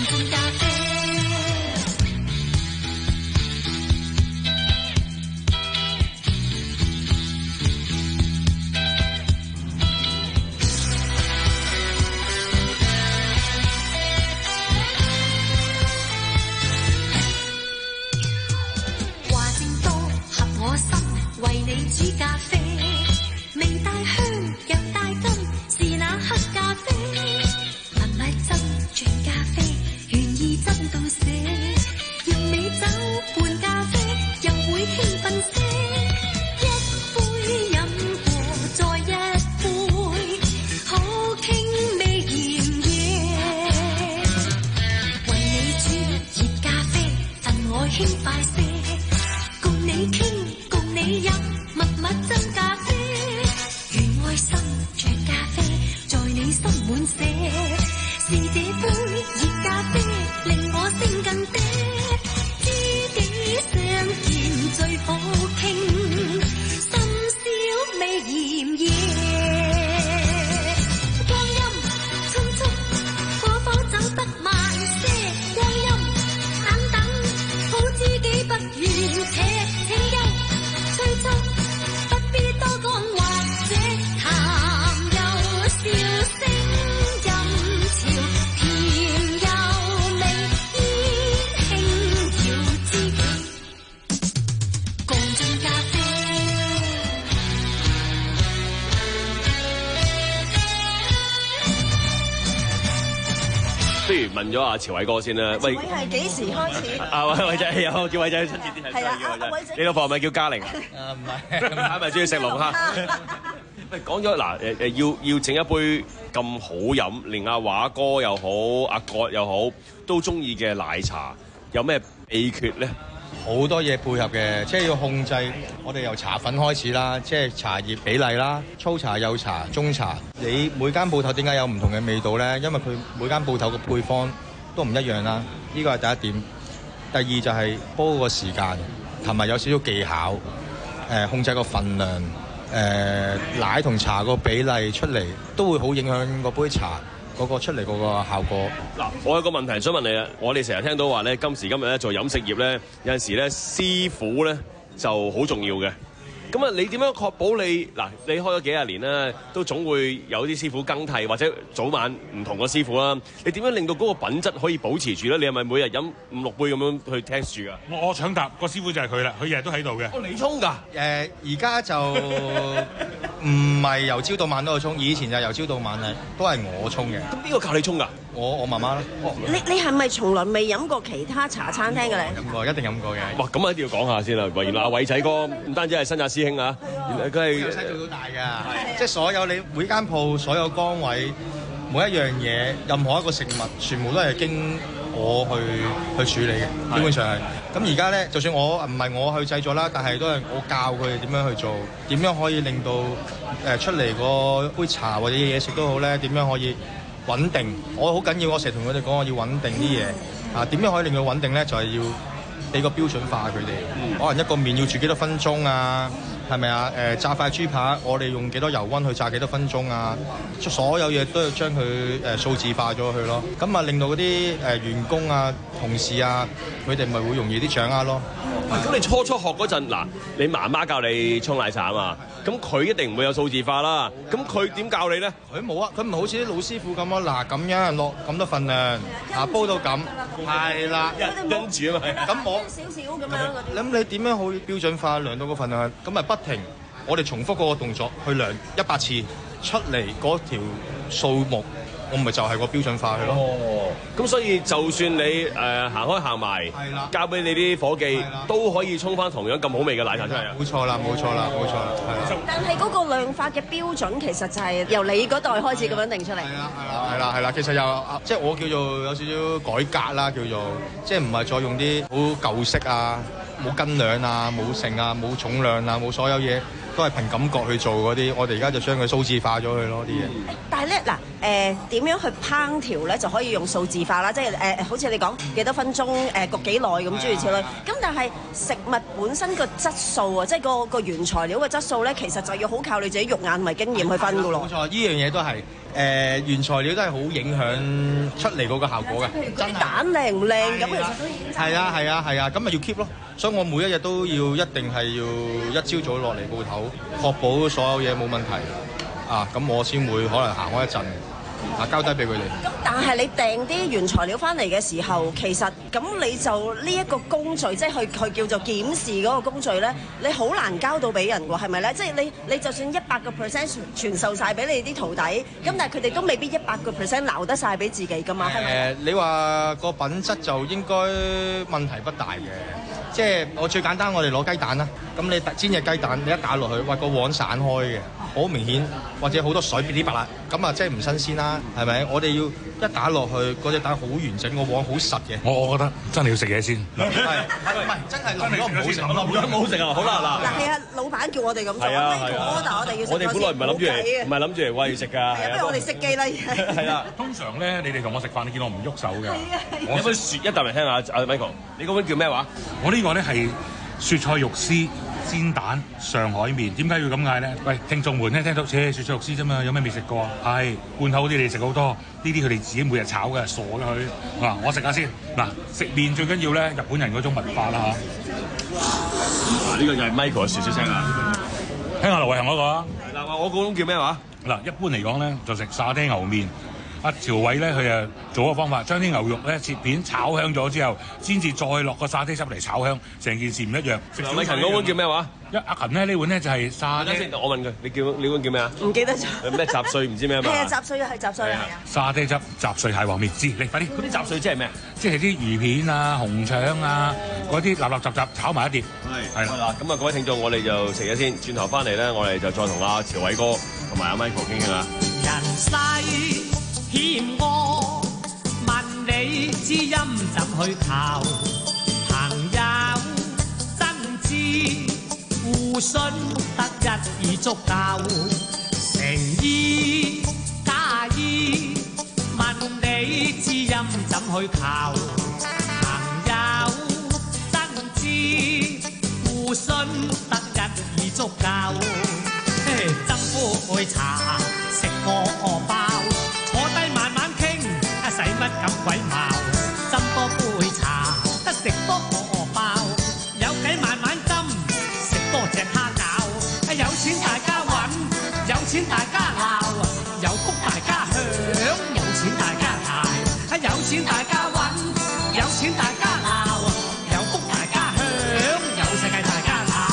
進咖啡。話正多合我心，為你煮咖啡，未帶香又帶金，是那黑咖啡。蜜蜜斟醬咖啡，願意斟到瀉，用美酒伴咖啡，又會興奮些。一杯飲過再一杯，好傾味鹽嘢。為你煮熱咖啡，份愛輕快些。共你傾，共你飲，蜜蜜斟咖啡，願愛心像咖啡，在你心滿瀉。是這杯熱咖啡，令我性更嗲。知己相見最好傾，深宵味鹽嘢。光陰匆匆，可否走得慢些？光陰等等，好知己不願且請休。催促不必多講，或者談又笑聲音潮，甜又味煙輕調，知己共進咖啡。 不如問咗阿朝偉哥先啦。喂， 會係幾時開始？ 阿偉偉仔有叫偉仔親切啲係。 係啊，阿叫偉仔偉仔你老婆係咪叫嘉玲？ 誒唔係， 係咪中意食龍蝦？喂，講咗嗱誒誒，要要整一杯咁好飲，連阿華哥又好，阿葛又好，都中意嘅奶茶，有咩秘訣咧？ 好多嘢配合嘅，即係要控制。我哋由茶粉開始啦，即係茶葉比例啦，粗茶、幼茶、中茶。你每間鋪頭點解有唔同嘅味道咧？因為佢每間鋪頭嘅配方都唔一樣啦。呢個係第一點。第二就係煲個時間，同埋有少少技巧，誒、呃、控制個份量，誒、呃、奶同茶個比例出嚟都會好影響嗰杯茶嗰個出嚟嗰個效果。 嗱，我有個問題想問你啊，我哋成日聽到話咧，今時今日咧做飲食業咧，有陣時咧師傅咧就好重要嘅。咁啊，你點樣確保你嗱？你開咗幾廿年啦，都總會有啲師傅更替，或者早晚唔同個師傅啦。你點樣令到嗰個品質可以保持住咧？你係咪每日飲五六杯咁樣去 test 住噶？ 我我搶答個師傅就係佢啦，佢日日都喺度嘅。 哦，你沖㗎？ 誒，而家就唔係由朝到晚都去沖，以前就由朝到晚係都係我沖嘅。 咁邊個教你沖㗎？ 我我媽媽咯。 你你係咪從來未飲過其他茶餐廳嘅咧？ 飲過，一定飲過嘅。 哇，咁啊一定要講下先啦。原來阿偉仔哥唔單止係新亞師兄啊，原來佢係由細做到大㗎。即係所有你每間鋪所有崗位每一樣嘢，任何一個食物，全部都係經我去去處理嘅，基本上係。咁而家咧，就算我唔係我去製作啦，但係都係我教佢哋點樣去做，點樣可以令到誒、呃、出嚟個杯茶或者嘢食都好咧，點樣可以穩定。我好緊要，我成日同佢哋講，我要穩定啲嘢啊。點樣可以令佢穩定咧？就係、是、要俾個標準化佢哋。嗯、可能一個麵要煮幾多分鐘啊？係咪啊？誒、呃、炸塊豬扒，我哋用幾多油溫去炸幾多分鐘啊？所有嘢都要將佢誒數字化咗去咯。咁啊，令到嗰啲誒員工啊、同事啊，佢哋咪會容易啲掌握咯。 咁你初初學嗰陣，嗱，你媽媽教你沖奶茶啊嘛，咁佢一定唔會有數字化啦。咁佢點教你咧？ 佢冇啊，佢唔係好似啲老師傅咁咯。嗱，咁樣落咁多份量，嗱煲到咁，係啦， 跟住啊嘛。 咁我少少咁樣。 咁你點樣可以標準化量到嗰份量？咁咪不停，我哋重複嗰個動作去量一百次，出嚟嗰條數目，我咪就係個標準化去咯。 哦，咁所以就算你誒、呃、行開行埋，交俾你啲伙計，都可以沖翻同樣咁好味嘅奶茶出嚟啊！ 冇錯啦，冇錯啦，冇錯啦，係啦。 但係嗰個量化嘅標準其實就係由你嗰代開始咁樣定出嚟。 係啦，係啦，係啦，係啦。其實又即係我叫做有少少改革啦，叫做即係唔係再用啲好舊式啊，冇斤兩啊，冇成啊，冇重量啊，冇所有嘢。都係憑感覺去做嗰啲，我哋而家就將佢數字化咗佢咯啲嘢。 但係咧嗱，誒點樣去烹調咧就可以用數字化啦，即係誒、呃、好似你講幾多分鐘誒、呃、焗幾耐咁諸如此類。咁但係食物本身個質素啊，即係個個原材料嘅質素咧，其實就要好靠你自己肉眼同埋經驗去分噶咯。 冇錯，呢樣嘢都係誒原材料都係好影響出嚟嗰個效果嘅。 嗰啲蛋靚唔靚咁，其實都已經係啊係啊係啊，咁咪要 keep 咯。所以我每一日都要一定係要一朝早落嚟鋪頭，確保所有嘢冇問題啊，咁我先會可能行開一陣。啊，交低俾佢哋。 咁但係你訂啲原材料翻嚟嘅時候，其實咁你就呢一個工序，即係佢佢叫做檢視嗰個工序咧，你好難交到俾人喎，係咪咧？即係你你就算一百個 percent 傳授晒俾你啲徒弟，咁但係佢哋都未必一百個 percent 留得晒俾自己噶嘛，係咪？ 誒，你話個品質就應該問題不大嘅，即係我最簡單，我哋攞雞蛋啦，咁你煎隻雞蛋，你一打落去，哇個黃散開嘅，好明顯，或者好多水噼哩啪啦，咁啊即係唔新鮮啦，係咪？我哋要一打落去，嗰隻蛋好完整，個黃好實嘅。 我我覺得真係要食嘢先。 係係唔係真係淋咗唔好食， 淋咗唔好食啊！好啦嗱， 嗱係啊，老闆叫我哋咁做， 係啊係啊， 但係我哋要食。 我哋本來唔係諗住嚟，唔係諗住嚟餵食㗎。 係啊，不如我哋熄機啦。 係啦， 通常咧，你哋同我食飯，你見我唔喐手㗎。 我有冇雪一啖嚟聽下阿 Michael？你嗰碗叫咩話？ 我呢個咧係雪菜肉絲煎蛋上海麵，點解要咁嗌咧？喂，聽眾們咧聽到，切雪菜肉絲啫嘛，有咩未食過啊？係罐頭嗰啲你食好多，呢啲佢哋自己每日炒嘅，傻嘅佢。嗱，我食下先。嗱，食麵最緊要咧，日本人嗰種文化啦嚇。 呢個就係 Michael 嘅説説聲啊！ 聽下劉偉恒嗰個啊。 嗱，我嗰種叫咩話？ 嗱，一般嚟講咧，就食沙爹牛麵。阿朝偉咧，佢誒做個方法，將啲牛肉咧切片炒香咗之後，先至再落個沙爹汁嚟炒香，成件事唔一樣。食小勤嗰碗叫咩話？ 一阿勤咧呢碗咧就係沙爹。 先，我問佢，你叫你碗叫咩啊？ 唔記得咗。 咩雜碎唔知咩嘛？ 係啊，雜碎啊，係雜碎啊。 沙爹汁雜碎蟹黃麵，知你快啲。 嗰啲雜碎即係咩？ 即係啲魚片啊、紅腸啊嗰啲立立雜雜炒埋一碟。 係係啦，咁啊各位聽眾，我哋就食咗先，轉頭翻嚟咧，我哋就再同阿朝偉哥同埋阿 Michael 傾傾下。 人世欠我，問你知音怎去求？朋友真摯互信得一已足夠，誠意假意問你知音怎去求？朋友真摯互信得一已足夠，斟杯茶食個包。使乜咁鬼貌？斟多杯茶，得食多個包，有計慢慢斟，食多隻蝦餃。有錢大家揾，有錢大家鬧，有福大家享，有錢大家捱。有錢大家揾，有錢大家鬧，有福大家享，有世界大家嘆。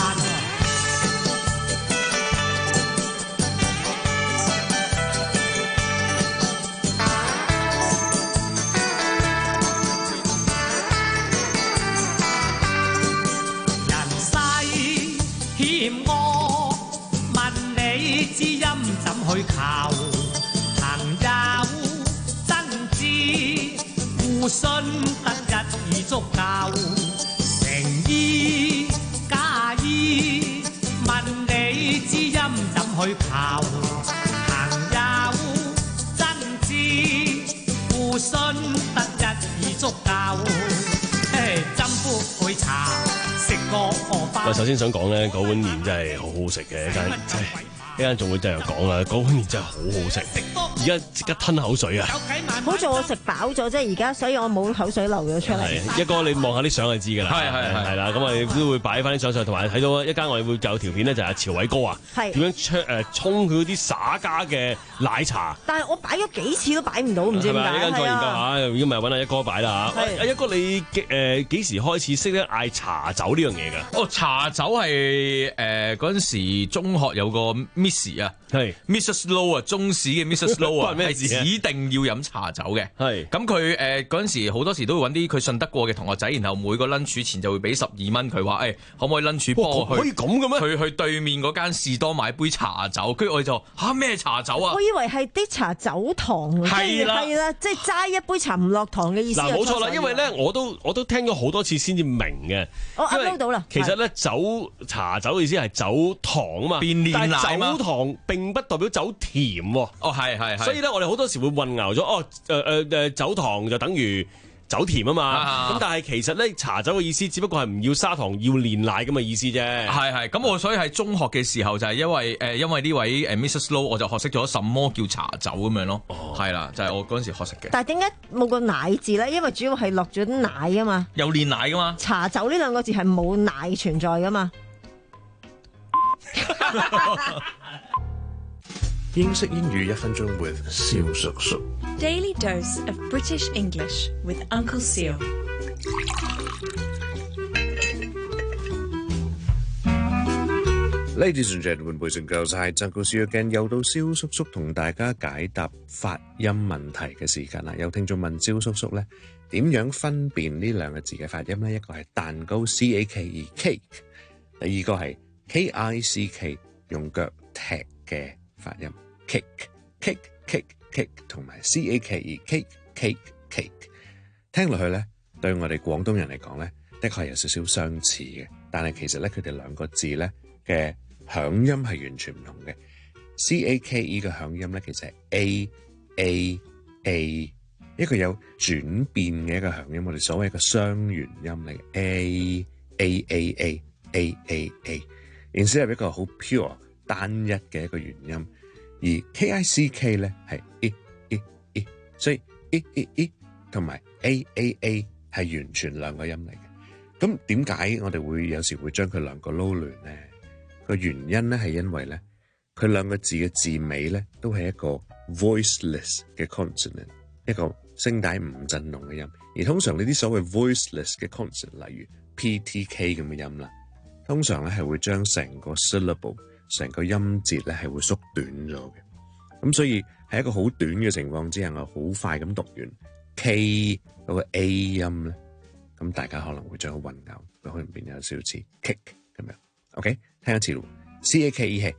去求朋友真摯互信得一已足夠，誠意假意問你知音怎去求？朋友真摯互信得一已足夠，斟杯茶食個包。 喂，首先想講咧，嗰碗麵真係好好食嘅，一間真係。一陣仲會繼續講啊！嗰碗麵真係好好食，而家即刻吞口水啊！ 好在我食飽咗啫，而家所以我冇口水流咗出嚟。 一哥，你望下啲相就知㗎啦。 係係係係啦，咁我哋都會擺翻啲相上，同埋睇到一間我哋會有條片咧，就係朝偉哥啊，點樣沖誒沖佢啲灑家嘅奶茶。 但係我擺咗幾次都擺唔到，唔知點解。 一間再研究下，如果唔係揾阿一哥擺啦嚇。阿一哥，你誒幾時開始識得嗌茶酒呢樣嘢㗎？ 哦，茶酒係誒嗰陣時中學有個 Miss 啊，係 Missus Low 啊，中史嘅 Missus Low 啊，係指定要飲茶酒嘅。係咁佢誒嗰陣時好多時都會揾啲佢信得過嘅同學仔，然後每個 lunch 前就會俾十二蚊佢話誒，可唔可以 lunch 幫我去？ 可以咁嘅咩？ 去去對面嗰間士多買杯茶酒，跟住我就嚇咩茶酒啊？ 我以為係啲茶走糖，係啦係啦，即係齋一杯茶唔落糖嘅意思。 嗱冇錯啦，因為咧我都我都聽咗好多次先至明嘅。 我 upload 到啦。 其實咧酒茶酒嘅意思係酒糖啊嘛， 變煉奶嘛。 酒糖並不代表酒甜喎。 哦係係係。 所以咧我哋好多時會混淆咗哦誒誒誒酒糖就等於酒甜啊嘛，咁但係其實咧茶酒嘅意思只不過係唔要砂糖要煉奶咁嘅意思啫。 係係，咁我所以喺中學嘅時候就係因為誒、呃、因為呢位誒 Missus Low 我就學識咗什麼叫茶酒咁樣咯。係啦、哦，就係、是、我嗰陣時學識嘅。 但係點解冇個奶字咧？因為主要係落咗奶啊嘛。 有煉奶噶嘛？ 茶酒呢兩個字係冇奶存在噶嘛？ 英式英語一分鐘 with 蕭叔叔。 Daily dose of British English with Uncle Seal。 Ladies and gentlemen, boys and girls， 係Uncle Seal again，又到蕭叔叔同大家解答發音問題嘅時間啦。有聽眾問蕭叔叔咧，點樣分辨呢兩個字嘅發音咧？一個係蛋糕 C A K E cake， 第二個係 K I C K 用腳踢嘅發音 cake cake cake cake 同埋 C A K E cake cake cake， 聽落去咧，對我哋廣東人嚟講咧，的確係有少少相似嘅，但係其實咧佢哋兩個字咧嘅響音係完全唔同嘅。C A K E 嘅響音咧，其實係 A A A， 一個有轉變嘅一個響音，我哋所謂一個雙元音嚟嘅 A A A A A A A， 然之後係一個好 pure 單一嘅一個元音。而 K I C K 咧係 I I I， 所以 I I I 同埋 A A A 係完全兩個音嚟嘅。咁點解我哋會有時會將佢兩個撈亂咧？個原因咧係因為咧，佢兩個字嘅字尾咧都係一個 voiceless 嘅 consonant， 一個聲帶唔震動嘅音。而通常呢啲所謂 voiceless 嘅 consonant， 例如 P T K 咁嘅音啦，通常咧係會將成個 syllable 成個音節咧係會縮短咗嘅。咁所以喺一個好短嘅情況之下，我好快咁讀完 K 嗰個 A 音咧，咁大家可能會將佢混淆，佢可能變有少少似 kick 咁樣。OK， 聽一次咯 ，C A K E 係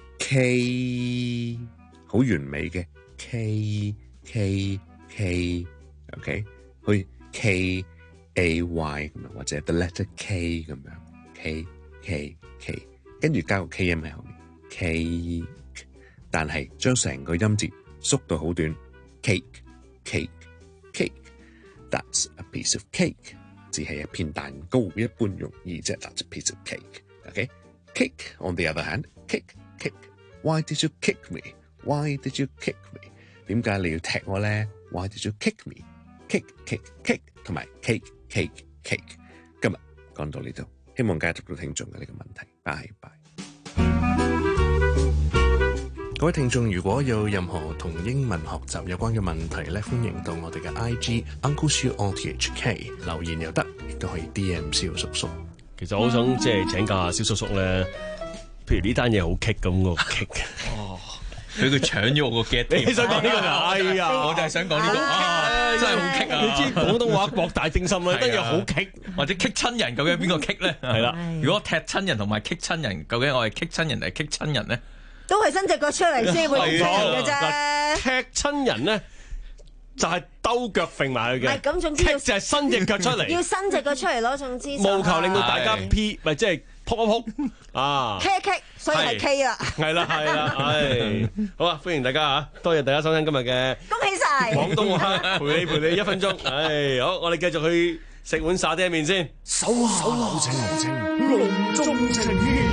K， 好完美嘅 K K K，OK， 好似 K A Y 咁樣，或者 the letter K 咁樣 ，K K K， 跟住加個 K 音喺後面 ，K， 但係將成個音節縮到好短 ，cake cake cake，that's a piece of cake， 只係一片蛋糕，一般容易啫 ，that's a piece of cake。Okay, kick on the other hand, kick, kick. Why did you kick me? Why did you kick me? 點解你要踢我咧 ？Why did you kick me? Kick, kick, kick， 同埋 cake, cake, cake。今日講到呢度，希望解答到聽眾嘅呢個問題。拜拜。各位聽眾，如果有任何同英文學習有關嘅問題咧，歡迎到我哋嘅 I G Uncle Shiu O T H K 留言又得，亦都可以 D M 蕭叔叔。 其實我好想即係請教下蕭叔叔咧，譬如呢單嘢好棘咁個棘， 哦，俾佢搶咗我個 get。 你想講呢個啊？哎呀， 我就係想講呢個啊，真係好棘啊！ 你知廣東話博大精深啦，單嘢好棘， 或者棘親人，究竟邊個棘咧？係啦，如果踢親人同埋棘親人，究竟我係棘親人定係棘親人咧？ 都係伸隻腳出嚟先會棘親人嘅啫。 踢親人咧就係兜腳揈埋佢嘅， 係咁，總之要就係伸隻腳出嚟， 要伸隻腳出嚟咯。總之務求令到大家 P， 咪即係撲一撲啊 ，K K， 所以係 K 啦。 係啦係啦，唉，好啊！歡迎大家啊，多謝大家收聽今日嘅恭喜晒廣東話陪你陪你一分鐘。唉，好，我哋繼續去食碗沙爹麵先。 手下留情，隆重呈獻，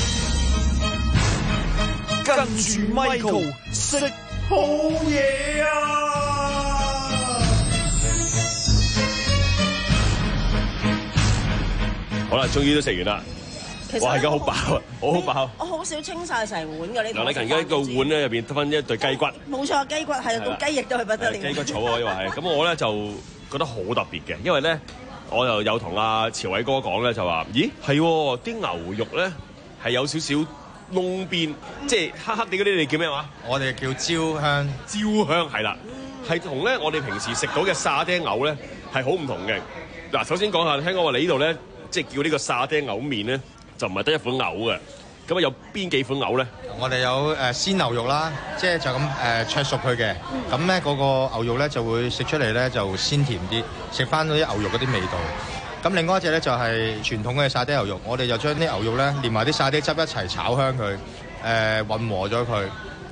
跟住 Michael 食好嘢啊！ 好啦，終於都食完啦！哇，而家好飽啊，好好飽。 我好少清晒成碗嘅呢個。 嗱，你而家個碗咧入邊得翻一對雞骨。 冇錯，雞骨係個雞翼都係不得了。 雞骨草可以話係。咁我咧就覺得好特別嘅，因為咧我又有同阿朝偉哥講咧，就話：咦，係啲牛肉咧係有少少窿邊，即係黑黑地嗰啲，你叫咩話？ 我哋叫焦香。 焦香係啦，係同咧我哋平時食到嘅沙爹牛咧係好唔同嘅。嗱，首先講下，聽講話你呢度咧，即係叫呢個沙爹牛麵咧，就唔係得一款牛嘅。咁啊，有邊幾款牛咧？ 我哋有誒鮮牛肉啦，即係就咁誒灼熟佢嘅。咁咧嗰個牛肉咧就會食出嚟咧就鮮甜啲，食翻嗰啲牛肉嗰啲味道。咁另外一隻咧就係傳統嘅沙爹牛肉，我哋就將啲牛肉咧連埋啲沙爹汁一齊炒香佢，誒混和咗佢。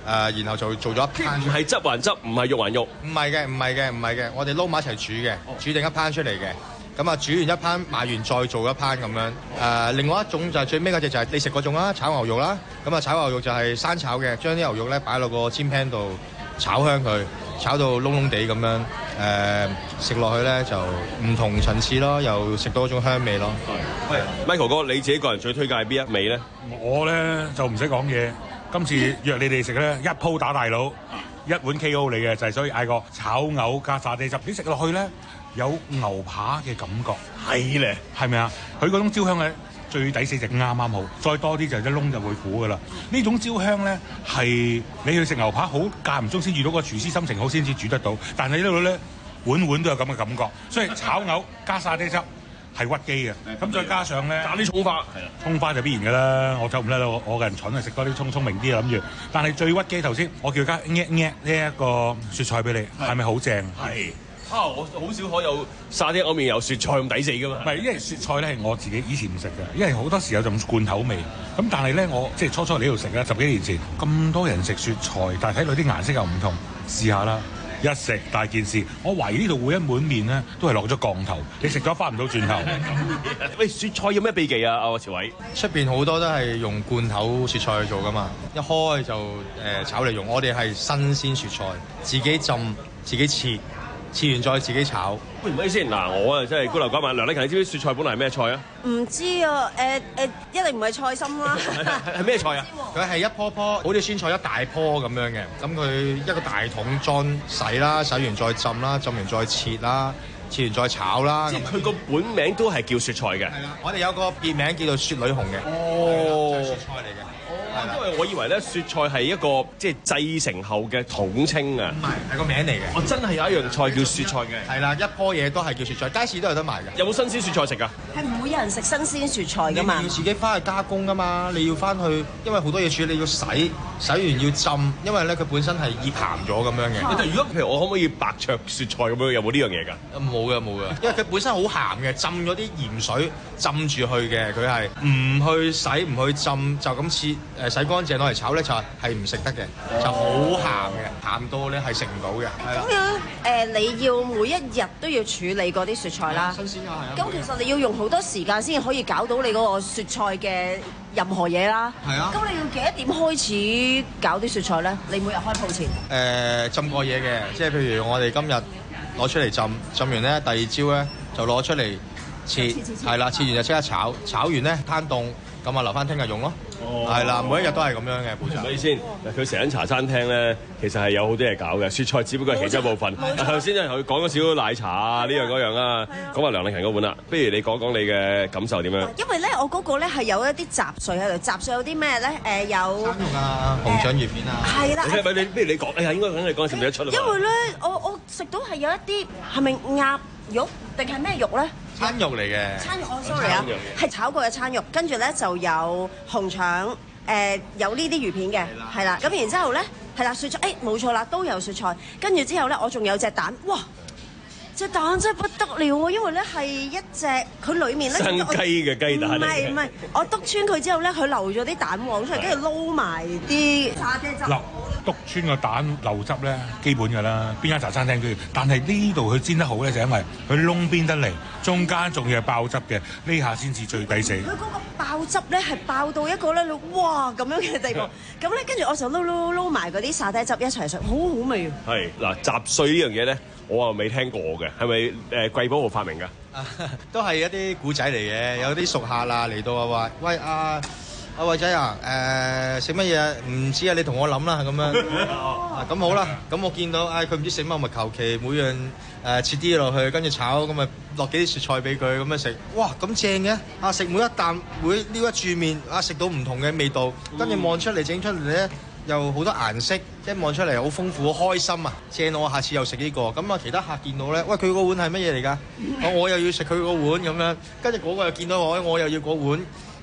呃，然後就做咗一攤。 唔係汁還汁，唔係肉還肉。 唔係嘅，唔係嘅，唔係嘅，我哋撈埋一齊煮嘅，煮定一攤出嚟嘅。咁啊，煮完一攤賣完再做一攤咁樣。誒、呃，另外一種就係最尾嗰隻就係你食嗰種啦，炒牛肉啦。咁啊，炒牛肉就係生炒嘅，將啲牛肉咧擺落個煎 pan 度炒香佢，炒到燶燶地咁樣。誒、呃，食落去咧就唔同層次咯，又食到嗰種香味咯。 喂 ，Michael 哥，你自己個人最推介係邊一味咧？ 我咧就唔使講嘢，今次約你哋食咧一鋪打大佬，一碗 K O 你嘅就係、是、所以嗌個炒牛加沙爹汁，你食落去咧有牛扒嘅感覺， 係咧， 係咪啊？佢嗰種焦香咧最抵死就啱啱好，再多啲就一燶就會苦噶啦。呢種焦香咧係你去食牛扒好間唔中先遇到個廚師心情好先至煮得到，但係呢度咧碗碗都有咁嘅感覺，所以炒牛加沙爹汁係屈機嘅。咁再加上咧加啲葱花， 葱花就必然㗎啦。我走唔甩啦，我我個人蠢啊，食多啲葱聰明啲啊諗住。但係最屈機頭先，我叫加搣搣呢一個雪菜俾你，係咪好正？ 係。啊！我好少可有沙爹嗰面有雪菜咁抵死噶嘛。 唔係，因為雪菜咧係我自己以前唔食嘅，因為好多時有種罐頭味。咁但係咧，我即係初初嚟呢度食啦，十幾年前咁多人食雪菜，但係睇到啲顏色又唔同，試下啦。一食大件事，我懷疑呢度每一碗麵咧都係落咗降頭，你食咗翻唔到轉頭。 喂，雪菜有咩秘技啊？阿朝偉， 出邊好多都係用罐頭雪菜去做噶嘛，一開就誒、呃、炒嚟用。我哋係新鮮雪菜，自己浸，自己切。切完再自己炒。 喂，唔好意思，嗱，我啊真係孤陋寡聞。梁禮勤，你知唔知雪菜本來係咩菜啊？ 唔知啊，誒、呃、誒、呃，一定唔係菜心啦。 係咩菜啊？ 佢係一棵棵，好似酸菜一大棵咁樣嘅。咁佢一個大桶裝洗啦，洗完再浸啦，浸完再切啦，切完再炒啦。 即係佢個本名都係叫雪菜嘅。 係啦，我哋有個別名叫做雪女紅嘅。 哦， 就係、雪菜嚟嘅。 因為我以為咧雪菜係一個即係製成後嘅統稱啊， 唔係，係個名嚟嘅。 我真係有一樣菜叫雪菜嘅。 係啦，一棵嘢都係叫雪菜，街市都有得賣嘅。 有冇新鮮雪菜食㗎？ 係唔會有人食新鮮雪菜㗎嘛？ 你要自己翻去加工㗎嘛？你要翻去，因為好多嘢處理，你要洗，洗完要浸，因為咧佢本身係醃鹹咗咁樣嘅。 如果譬如我可唔可以白灼雪菜咁樣？有冇呢樣嘢㗎？ 冇嘅，冇嘅，因為佢本身好鹹嘅，浸咗啲鹹水浸住去嘅，佢係唔去洗唔去浸，就咁切誒洗乾淨攞嚟炒咧，就係唔食得嘅，就好鹹嘅，鹹到咧係食唔到嘅。 咁樣誒、呃，你要每一日都要處理嗰啲雪菜啦。 新鮮㗎，係啊。 咁其實你要用好多時間先可以搞到你嗰個雪菜嘅任何嘢啦。 係啊。 咁你要幾多點開始搞啲雪菜咧？你每日開鋪前？誒、 呃，浸過嘢嘅，即係譬如我哋今日攞出嚟浸，浸完咧第二朝咧就攞出嚟切，係啦，切完就即刻炒，炒完咧攤凍，咁啊留翻聽日用咯。係、哦、啦，每一日都係咁樣嘅步驟。 咪先，佢成間茶餐廳咧，其實係有好多嘢搞嘅。雪菜只不過係其中一部分。頭先就佢講咗少少奶茶啊，呢樣嗰樣啊。講下梁禮勤嗰碗啦，不如你講講你嘅感受點樣？ 因為咧，我嗰個咧係有一啲雜碎喺度，雜碎有啲咩咧？誒、呃、有生肉啊，紅薑魚片啊。 係啦。 你你不如你講，哎呀，應該等你講食唔食得出啊？ 因為咧，我我食到係有一啲係咪鴨肉定係咩肉咧？ 餐肉嚟嘅。 餐肉，我 sorry 啊，係炒過嘅餐肉，跟住咧就有紅腸，誒、呃、有呢啲魚片嘅，係啦。咁然之後咧，係啦雪菜，誒冇錯啦，都有雪菜。跟住之後咧，我仲有隻蛋，哇！隻蛋真係不得了喎，因為咧係一隻佢裡面咧生雞嘅雞蛋嚟嘅。唔係唔係，我篤穿佢之後咧，佢流咗啲蛋黃出嚟，跟住撈埋啲沙爹汁。 篤穿個蛋流汁咧，基本㗎啦，邊間茶餐廳都要。但係呢度佢煎得好咧，就因為佢窿邊得嚟，中間仲要係爆汁嘅，呢下先至最抵死。 佢嗰個爆汁咧係爆到一個咧，哇咁樣嘅地步。咁咧跟住我就撈撈撈埋嗰啲沙爹汁一齊食，好好味。 係嗱，雜碎呢樣嘢咧，我啊未聽過嘅，係咪誒貴寶號發明㗎？ 都係一啲古仔嚟嘅，有啲熟客啦嚟到啊話，喂啊！阿偉仔啊，誒食乜嘢？唔知啊，你同我諗啦咁樣。咁、啊、好啦，咁我見到，唉佢唔知食乜，咪求其每樣誒、呃、切啲落去，跟住炒，咁咪落幾啲雪菜俾佢咁樣食。哇，咁正嘅！啊食每一啖，每撩一注麵，啊食到唔同嘅味道，跟住望出嚟整出嚟咧，又好多顏色，即係望出嚟好豐富，好開心啊！正，我下次又食呢、呢個。咁啊，其他客見到咧，喂佢個碗係乜嘢嚟㗎？我我又要食佢個碗咁樣，跟住嗰個又見到我，我又要個碗。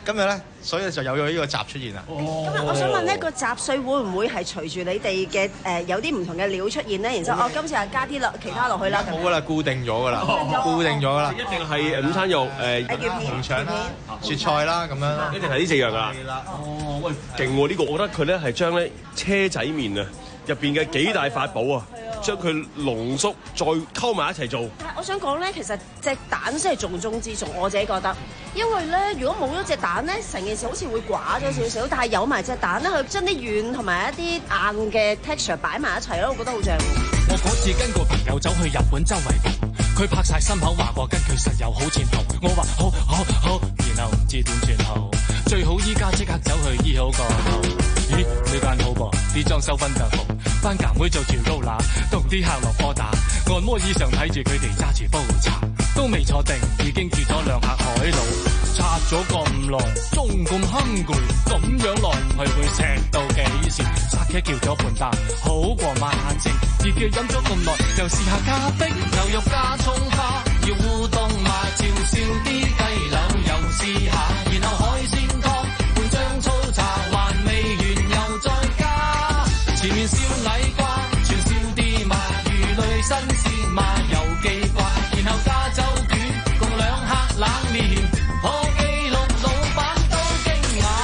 今日咧，所以就有咗呢個閘出現啦。 咁啊，我想問呢個雜碎會唔會係隨住你哋嘅誒有啲唔同嘅料出現咧？然之後哦，今次係加啲落其他落去啦。 冇噶啦，固定咗噶啦，固定咗噶啦。 一定係午餐肉誒紅腸啦、雪菜啦咁樣， 一定係呢四樣噶啦。哦，喂，勁喎！呢個我覺得佢咧係將咧車仔麵啊入邊嘅幾大法寶啊，將佢濃縮再溝埋一齊做。 但係我想講咧，其實隻蛋先係重中之重，我自己覺得。因為咧，如果冇咗隻蛋咧，成件事好似會寡咗少少。但係有埋隻蛋咧，佢將啲軟同埋一啲硬嘅 texture 擺埋一齊咯，我覺得好正。 我嗰次跟個朋友走去日本周圍蒲，佢拍晒心口話過跟佢實有好前途。我話好好好，然後唔知點算好，最好依家即刻走去醫好個肚。咦，呢間好噃，啲裝修分得好，班夾妹做住高乸，同啲客落波打，按摩椅上睇住佢哋揸住煲茶，都未坐定，已經叫咗兩客海佬，拆咗咁耐，仲咁哼攰，咁樣落去會食到幾時？殺茄叫咗半打，好過慢性，熱嘅飲咗咁耐，又試下加冰，牛肉加葱花，要互動嘛，照燒啲雞柳又試下，然後海鮮湯半張粗茶，還未完又再加，前面燒矮瓜，全燒啲嘛，魚類新鮮嘛，又記掛，然後加州卷，共兩客冷麵，破紀錄老闆都驚訝。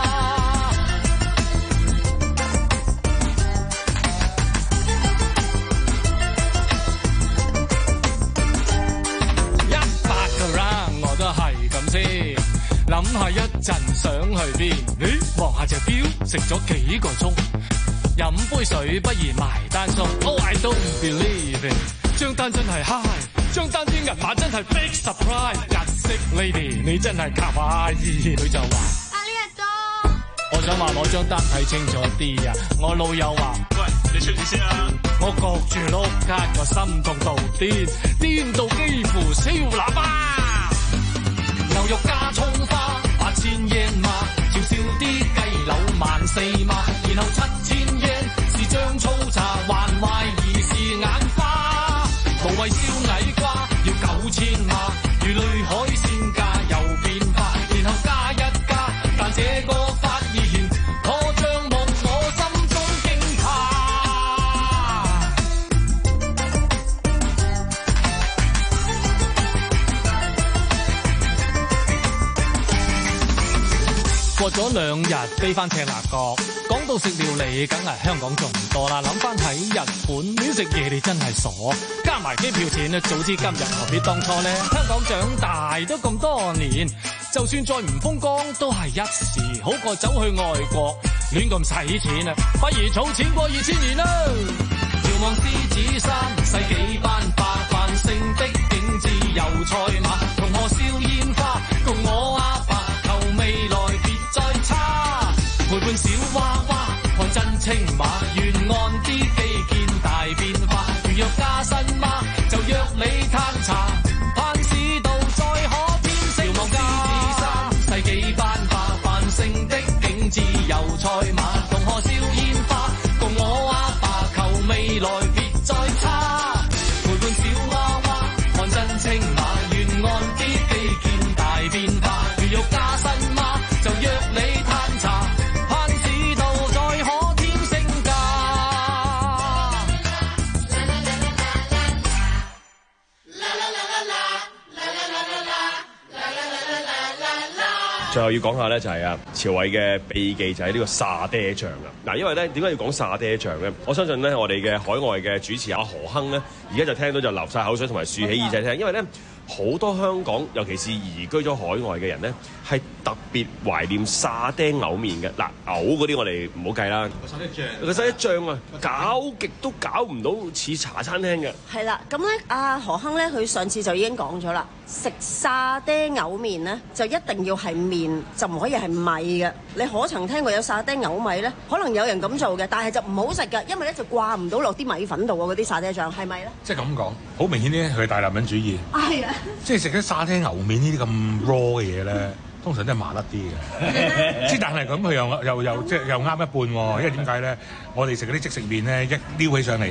一百個 round 我都係咁先，諗下一陣想去邊？咦，望下隻表，食咗幾個鐘，飲杯水不如埋單送。Oh I don't believe it， 張單真係 high， 張單啲銀碼真係 big surprise。日式 lady 你真係卡哇伊，佢就話阿呢日多， 我想話攞張單睇清楚啲啊！我老友話喂，你出錢先啊！我焗住碌卡，我心痛到癲，癲到幾乎燒喇叭。牛肉加葱花，八千yen嘛，照燒啲雞柳萬四嘛，然後七千yen是張粗茶，還懷疑是眼花。無謂燒矮瓜，要九千嘛，魚類海鮮價有變化，然後加一加，但這個發現破帳目，我心中驚怕。過咗兩日飛翻赤鱲角，講到食料理，梗係香港仲唔多啦。諗翻喺日本亂食嘢，你真係傻。加埋機票錢，早知今日何必當初呢？香港長大都咁多年，就算再唔風光都係一時，好過走去外國亂咁使錢啊！不如儲錢過二千年啦。遙望獅子山，世紀班化繁盛的景致油菜馬，同學笑煙花，共我阿爸求未來別再差，陪伴小娃娃看真青馬，沿岸啲基建大變化，如若加薪嗎，就約你嘆茶，盼市道再可添升價。遙望獅子山，世紀班化繁盛的景致油菜馬，同學笑煙花，共我阿爸求未來別再差，陪伴小娃娃看真青馬，沿岸啲基建大變化，如若加薪嗎，就約你嘆茶，盼市道再可添升價。 最後要講下咧，就係啊朝偉嘅秘技就係呢個沙爹醬啊！嗱，因為咧點解要講沙爹醬咧？我相信咧我哋嘅海外嘅主持阿何亨咧，而家就聽到就流晒口水同埋豎起耳仔聽，因為咧好多香港尤其是移居咗海外嘅人咧，係特別懷念沙爹牛麵嘅。嗱，牛嗰啲我哋唔好計啦，個沙爹醬，個沙爹醬啊，搞極都搞唔到似茶餐廳嘅。 係啦，咁咧阿何亨咧，佢上次就已經講咗啦，食沙爹牛麵咧就一定要係麵，就唔可以係米嘅。你可曾聽過有沙爹牛米咧？可能有人咁做嘅，但係就唔好食㗎，因為咧就掛唔到落啲米粉度喎，嗰啲沙爹醬係咪咧？ 即係咁講，好明顯咧，佢係大男人主義。 係啊， 即係食啲沙爹牛麵呢啲咁 raw 嘅嘢咧，通常都係麻甩啲嘅。即係但係咁，佢又又又即係又啱一半喎。因為點解咧？我哋食嗰啲即食麵咧，一撩起上嚟，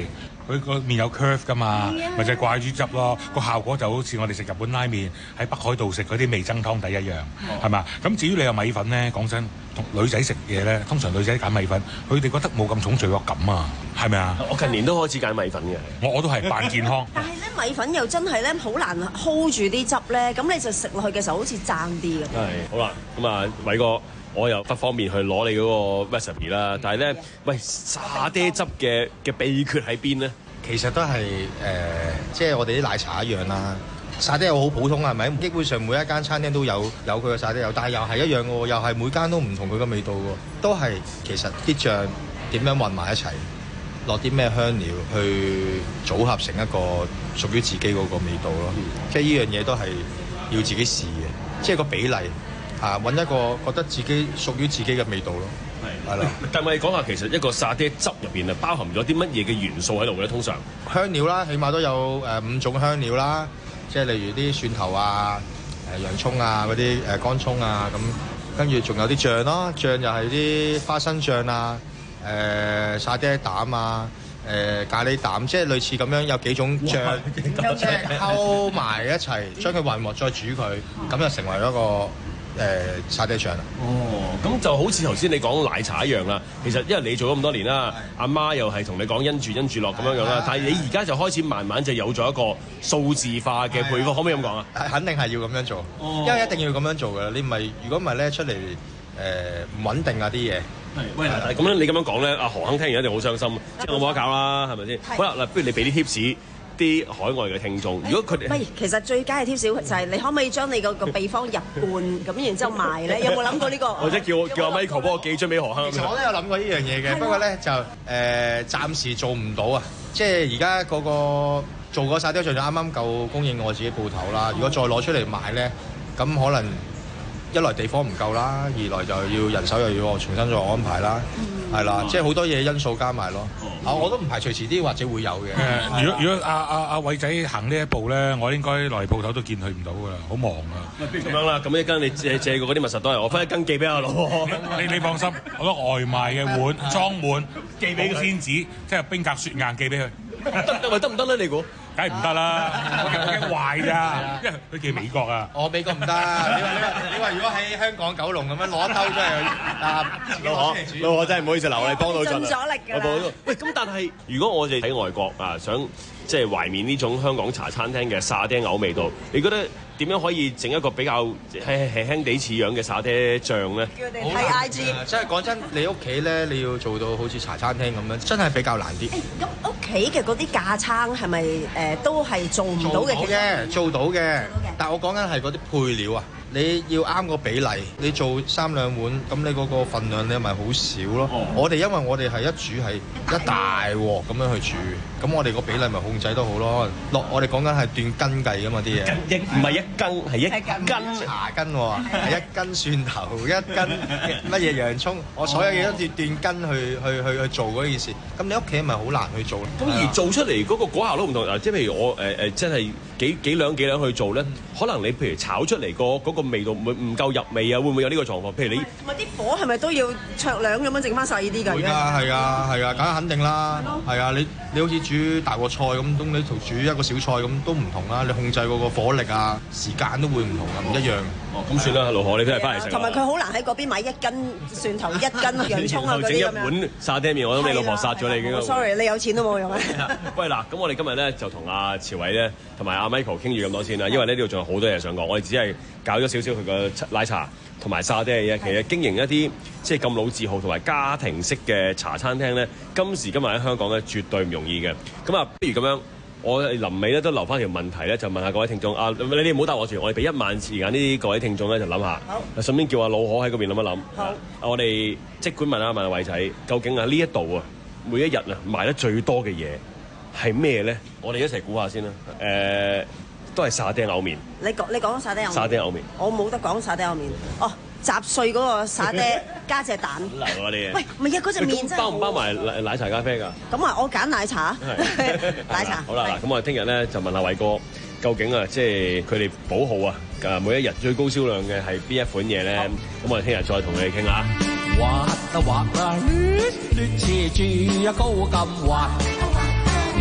佢個面有 curve 噶嘛，咪就係掛豬汁咯。個效果就好似我哋食日本拉麵喺北海道食嗰啲味噌湯底一樣，係嘛？咁至於你有米粉咧，講真，同女仔食嘢咧，通常女仔揀米粉，佢哋覺得冇咁重罪惡感啊，係咪啊？ 我近年都開始揀米粉嘅， 我我都係扮健康。 但係咧米粉又真係咧好難 hold 住啲汁咧，咁你就食落去嘅時候好似爭啲咁。 係好啦，咁啊偉哥。我又不方便去攞你嗰個 recipe 啦，但係咧，喂沙爹汁嘅嘅秘訣喺邊咧？ 其實都係誒、呃，即係我哋啲奶茶一樣啦。沙爹又好普通係咪？基本上每一間餐廳都有有佢嘅沙爹油，但係又係一樣喎，又係每間都唔同佢嘅味道喎。都係其實啲醬點樣混埋一齊，落啲咩香料去組合成一個屬於自己嗰個味道咯。嗯、即係呢樣嘢都係要自己試嘅，即係個比例。啊！揾一個覺得自己屬於自己嘅味道咯，係係啦。 但係我哋講下，其實一個沙爹汁入邊啊，包含咗啲乜嘢嘅元素喺度嘅？通常香料啦，起碼都有誒、呃、五種香料啦，即係例如啲蒜頭啊、誒、呃、洋葱啊、嗰啲誒乾葱啊，咁跟住仲有啲醬咯，醬又係啲花生醬啊、誒、呃、沙爹膽啊、誒、呃、咖喱膽，即係類似咁樣有幾種醬，即係溝埋一齊，將佢混和再煮佢，咁就成為一個。誒、呃、沙爹醬啦， 哦，咁就好似頭先你講奶茶一樣啦。其實因為你做咗咁多年啦，阿媽又係同你講因住因住落咁樣樣啦。但係你而家就開始慢慢就有咗一個數字化嘅配方，可唔可以咁講啊？ 肯定係要咁樣做， 哦、 因為一定要咁樣做㗎。你唔係如果唔係咧出嚟誒唔穩定啊啲嘢。 係，喂，咁樣你咁樣講咧，阿何鏗聽完一定好傷心，即係我冇得搞啦，係咪先？好啦，嗱，不如你俾啲 tips。啲海外嘅聽眾，如果佢哋， 唔係，其實最佳嘅 tips 就係你可唔可以將你個個秘方入罐咁，然之後賣咧？有冇諗過呢個？ 或者叫叫阿 Michael 幫我寄張俾何鏗？ 其實我都有諗過呢樣嘢嘅，不過咧就誒、呃、暫時做唔到啊！即係而家嗰個做個沙爹醬就啱啱夠供應我自己鋪頭啦。如果再攞出嚟賣咧，咁可能一來地方唔夠啦，二來就要人手又要我重新再安排啦。係啦，即係好多嘢因素加埋咯。啊，我都唔排除遲啲或者會有嘅。 誒，如果如果阿阿阿偉仔行呢一步咧，我應該嚟鋪頭都見佢唔到㗎啦，好忙啊。 咁樣啦，咁一羹你借借過嗰啲密實袋，我分一羹寄俾阿老婆。 你你放心，我攞外賣嘅碗裝滿，寄俾個仙子，即係冰格雪硬寄俾佢。 得咪得唔得咧？你估？ 梗係唔得啦，我驚我驚壞咋，因為佢寄美國啊。 我美國唔得，你話你話你話如果喺香港九龍咁樣攞一兜出嚟啊， 老何老何真係唔好意思，留你幫到盡啦。 盡咗力㗎啦。 喂，咁但係如果我哋喺外國啊，想即係懷緬呢種香港茶餐廳嘅沙爹牛味道，你覺得點樣可以整一個比較輕輕輕地似樣嘅沙爹醬咧？ 叫你睇 I G。 即係講真，你屋企咧你要做到好似茶餐廳咁樣，真係比較難啲。 咁屋企嘅嗰啲架撐係咪誒都係做唔到嘅？ 做到嘅，做到嘅。但係我講緊係嗰啲配料啊，你要啱個比例。你做三兩碗，咁你嗰個份量你咪好少咯。哦、我哋因為我哋係一煮係一大鑊咁樣去煮，咁我哋個比例咪控制得好咯。落我哋講緊係斷斤計㗎嘛啲嘢， 一唔係一斤係一斤茶斤喎，係一斤蒜頭，一斤乜嘢洋葱，我所有嘢都斷斷斤去去去去做嗰件事。咁你屋企咪好難去做咯。 咁而做出嚟嗰個果效都唔同嗱，即係譬如我誒誒、呃、真係幾幾兩幾兩去做咧，可能你譬如炒出嚟個嗰個味道唔唔夠入味啊，會唔會有呢個狀況？譬如你同埋啲火係咪都要灼兩咁樣整翻晒呢啲㗎？ 會㗎，係啊，係啊，梗係肯定啦，係啊，你你好似煮大鑊菜咁，咁你同煮一個小菜咁都唔同啦，你控制嗰個火力啊、時間都會唔同啊，唔一樣。 哦，咁算啦，老何，你都係翻嚟食。 同埋佢好難喺嗰邊買一斤蒜頭、一斤洋葱啊嗰啲咁樣。 整一碗沙爹麵，我諗你老婆殺咗你已經。 Sorry， 你有錢都冇用啊！ 喂嗱，咁我哋今日咧就同阿朝偉咧同埋阿 Michael 傾住咁多先啦，因為呢度仲有好多嘢想講，我哋只係搞咗少少佢個奶茶同埋沙爹嘅嘢。其實經營一啲即係咁老字號同埋家庭式嘅茶餐廳咧，今時今日喺香港咧絕對唔容易嘅。咁啊，不如咁樣。我臨尾咧都留翻條問題咧，就問下各位聽眾啊，你哋唔好答我住，我哋俾一晚時間呢啲各位聽眾咧就諗下，好，順便叫阿老何喺嗰邊諗一諗。好，我哋即管問下問阿偉仔，究竟啊呢一度啊每一日啊賣得最多嘅嘢係咩咧？我哋一齊估下先啦。誒、呃，都係沙爹牛麵。你講你講沙爹牛麵。沙爹牛麵。我冇得講沙爹牛麵。哦。雜碎嗰個沙爹加隻蛋，流啊你！喂，唔係啊，嗰隻麵真係包唔包埋奶奶茶咖啡㗎？咁啊，我揀奶茶，奶茶。好啦，嗱，咁我哋聽日咧就問阿偉哥，究竟啊，即係佢哋寶號啊，誒每一日最高銷量嘅係邊一款嘢咧？咁我哋聽日再同你哋傾下。滑啊滑啊，捋捋斜住啊高咁滑，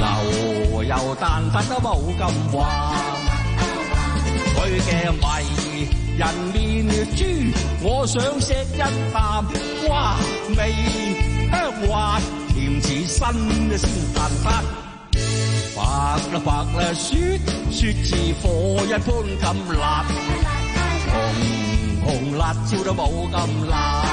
牛油蛋撻都冇咁滑，佢嘅迷人面豬，我想食一啖，哇味香滑，甜似新嘅鮮蛋撻，白啦白啦雪，雪似火一般咁辣，紅紅辣椒都冇咁辣，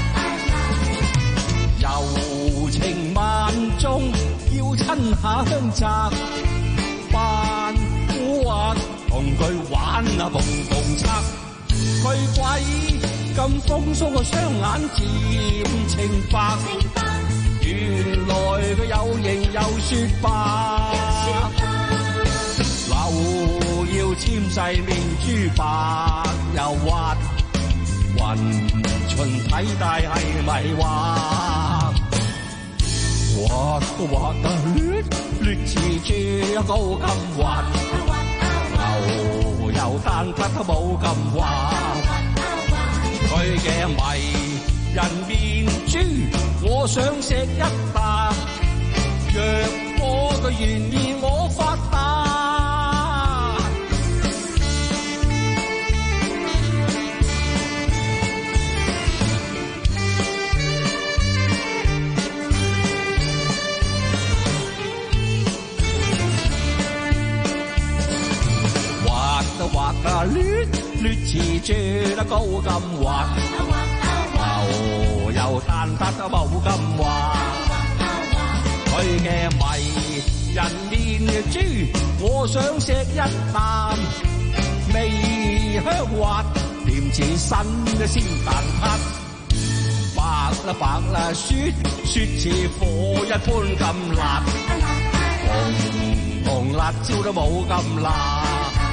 柔情萬種，要親下香澤，扮古惑同佢玩啊蹦蹦擦，佢鬼咁風騷個雙眼漸情白，原來佢有型有雪白，柳腰纖細面珠白又滑，雲唇體大係咪滑？滑都滑得劣，劣似豬高咁滑，牛油蛋撻都冇咁滑，佢嘅迷人面豬，我想食一啖，若果佢願意我發達。滑啊劣，劣似豬得高咁滑，牛油蛋撻都冇咁滑，佢嘅迷人面豬，我想食一啖，味香滑，甜似新嘅鮮蛋撻，白啦白啦雪，雪似火一般咁辣，紅紅辣椒都冇咁辣。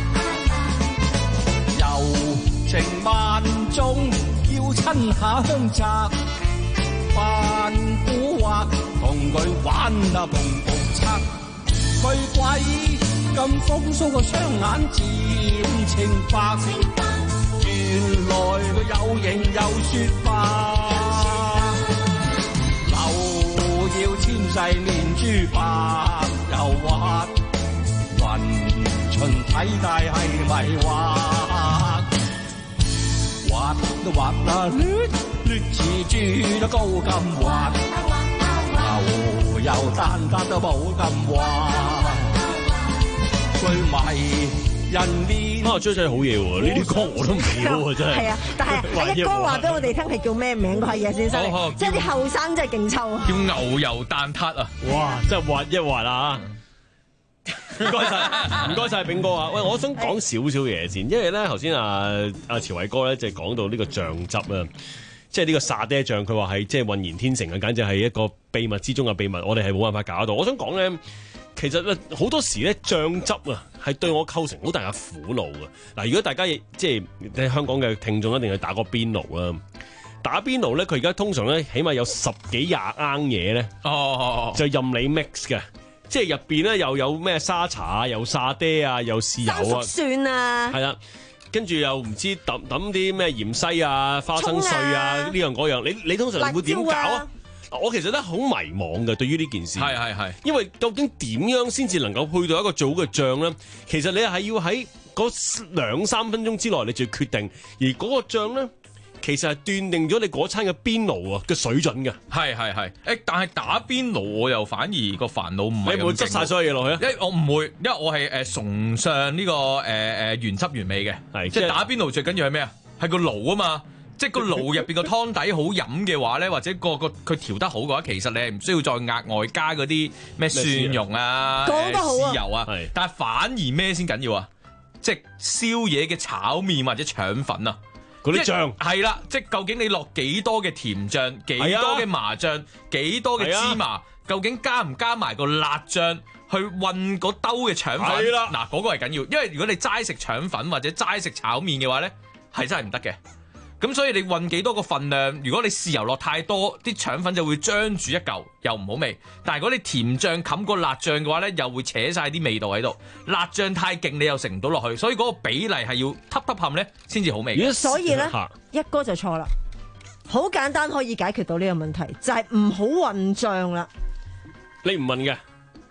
情萬種，要親下香澤，扮古惑同佢玩啊蹦蹦擦，佢鬼咁風騷個雙眼漸情白，原來佢有型有雪白，柳腰纖細面珠白又滑，雲唇體大係咪滑？滑都滑啦劣，劣似豬都高咁滑，牛油蛋撻都冇咁滑，佢迷人面。 啊，張仔好嘢喎！呢啲歌我都唔曉喎，真係。 係啊，但係阿一哥話俾我哋聽係叫咩名？係啊，先生，即係啲後生真係勁抽啊！ 叫牛油蛋撻啊！ 哇，真係滑一滑啊！唔該晒，唔該晒，炳哥啊！喂，我想講少少嘢先，因為咧頭先啊啊朝偉哥咧就講到呢個醬汁啊，即係呢個沙爹醬，佢話係即係渾然天成啊，簡直係一個秘密之中嘅秘密，我哋係冇辦法搞到。我想講咧，其實咧好多時咧醬汁啊係對我構成好大嘅苦惱嘅。嗱，如果大家即係喺香港嘅聽眾一定係打過邊爐啦，打邊爐咧佢而家通常咧起碼有十幾廿罌嘢咧，哦，就任你 mix 嘅。即係入邊咧又有咩沙茶啊，又沙爹啊，又豉油啊， 蒜啊， 係啦，跟住又唔知揼揼啲咩芫茜啊、花生碎啊呢樣嗰樣，你你通常會點搞啊？我其實咧好迷茫嘅，對於呢件事， 係係係，因為究竟點樣先至能夠配到一個最好嘅醬咧？其實你係要喺嗰兩三分鐘之內，你就要決定，而嗰個醬咧。其實係斷定咗你嗰餐嘅邊爐啊嘅水準嘅， 係係係，誒但係打邊爐我又反而個煩惱唔係咁勁， 你會執晒所有嘢落去啊？ 因為我唔會，因為我係誒崇尚呢個誒誒原汁原味嘅，係即係打邊爐最緊要係咩啊？係個爐啊嘛，即係個爐入邊個湯底好飲嘅話咧，或者個個佢調得好嘅話，其實你係唔需要再額外加嗰啲咩蒜蓉啊、豉油啊，但係反而咩先緊要啊？即係宵夜嘅炒麵或者腸粉啊！ 嗰啲醬係啦，即係究竟你落幾多嘅甜醬，幾多嘅麻醬，幾多嘅芝麻，究竟加唔加埋個辣醬去混嗰兜嘅腸粉？係啦，嗱嗰個係緊要，因為如果你齋食腸粉或者齋食炒麵嘅話咧，係真係唔得嘅。咁所以你混幾多個份量，如果你豉油落太多，啲腸粉就會張住一嚿，又唔好味。但係如果你甜醬冚個辣醬嘅話咧，又會扯晒啲味道喺度。辣醬太勁，你又食唔到落去。所以嗰個比例係要揼揼冚咧，先至好味。 所以咧，一哥就錯啦。好簡單可以解決到呢個問題，就係唔好混醬啦。 你唔混嘅？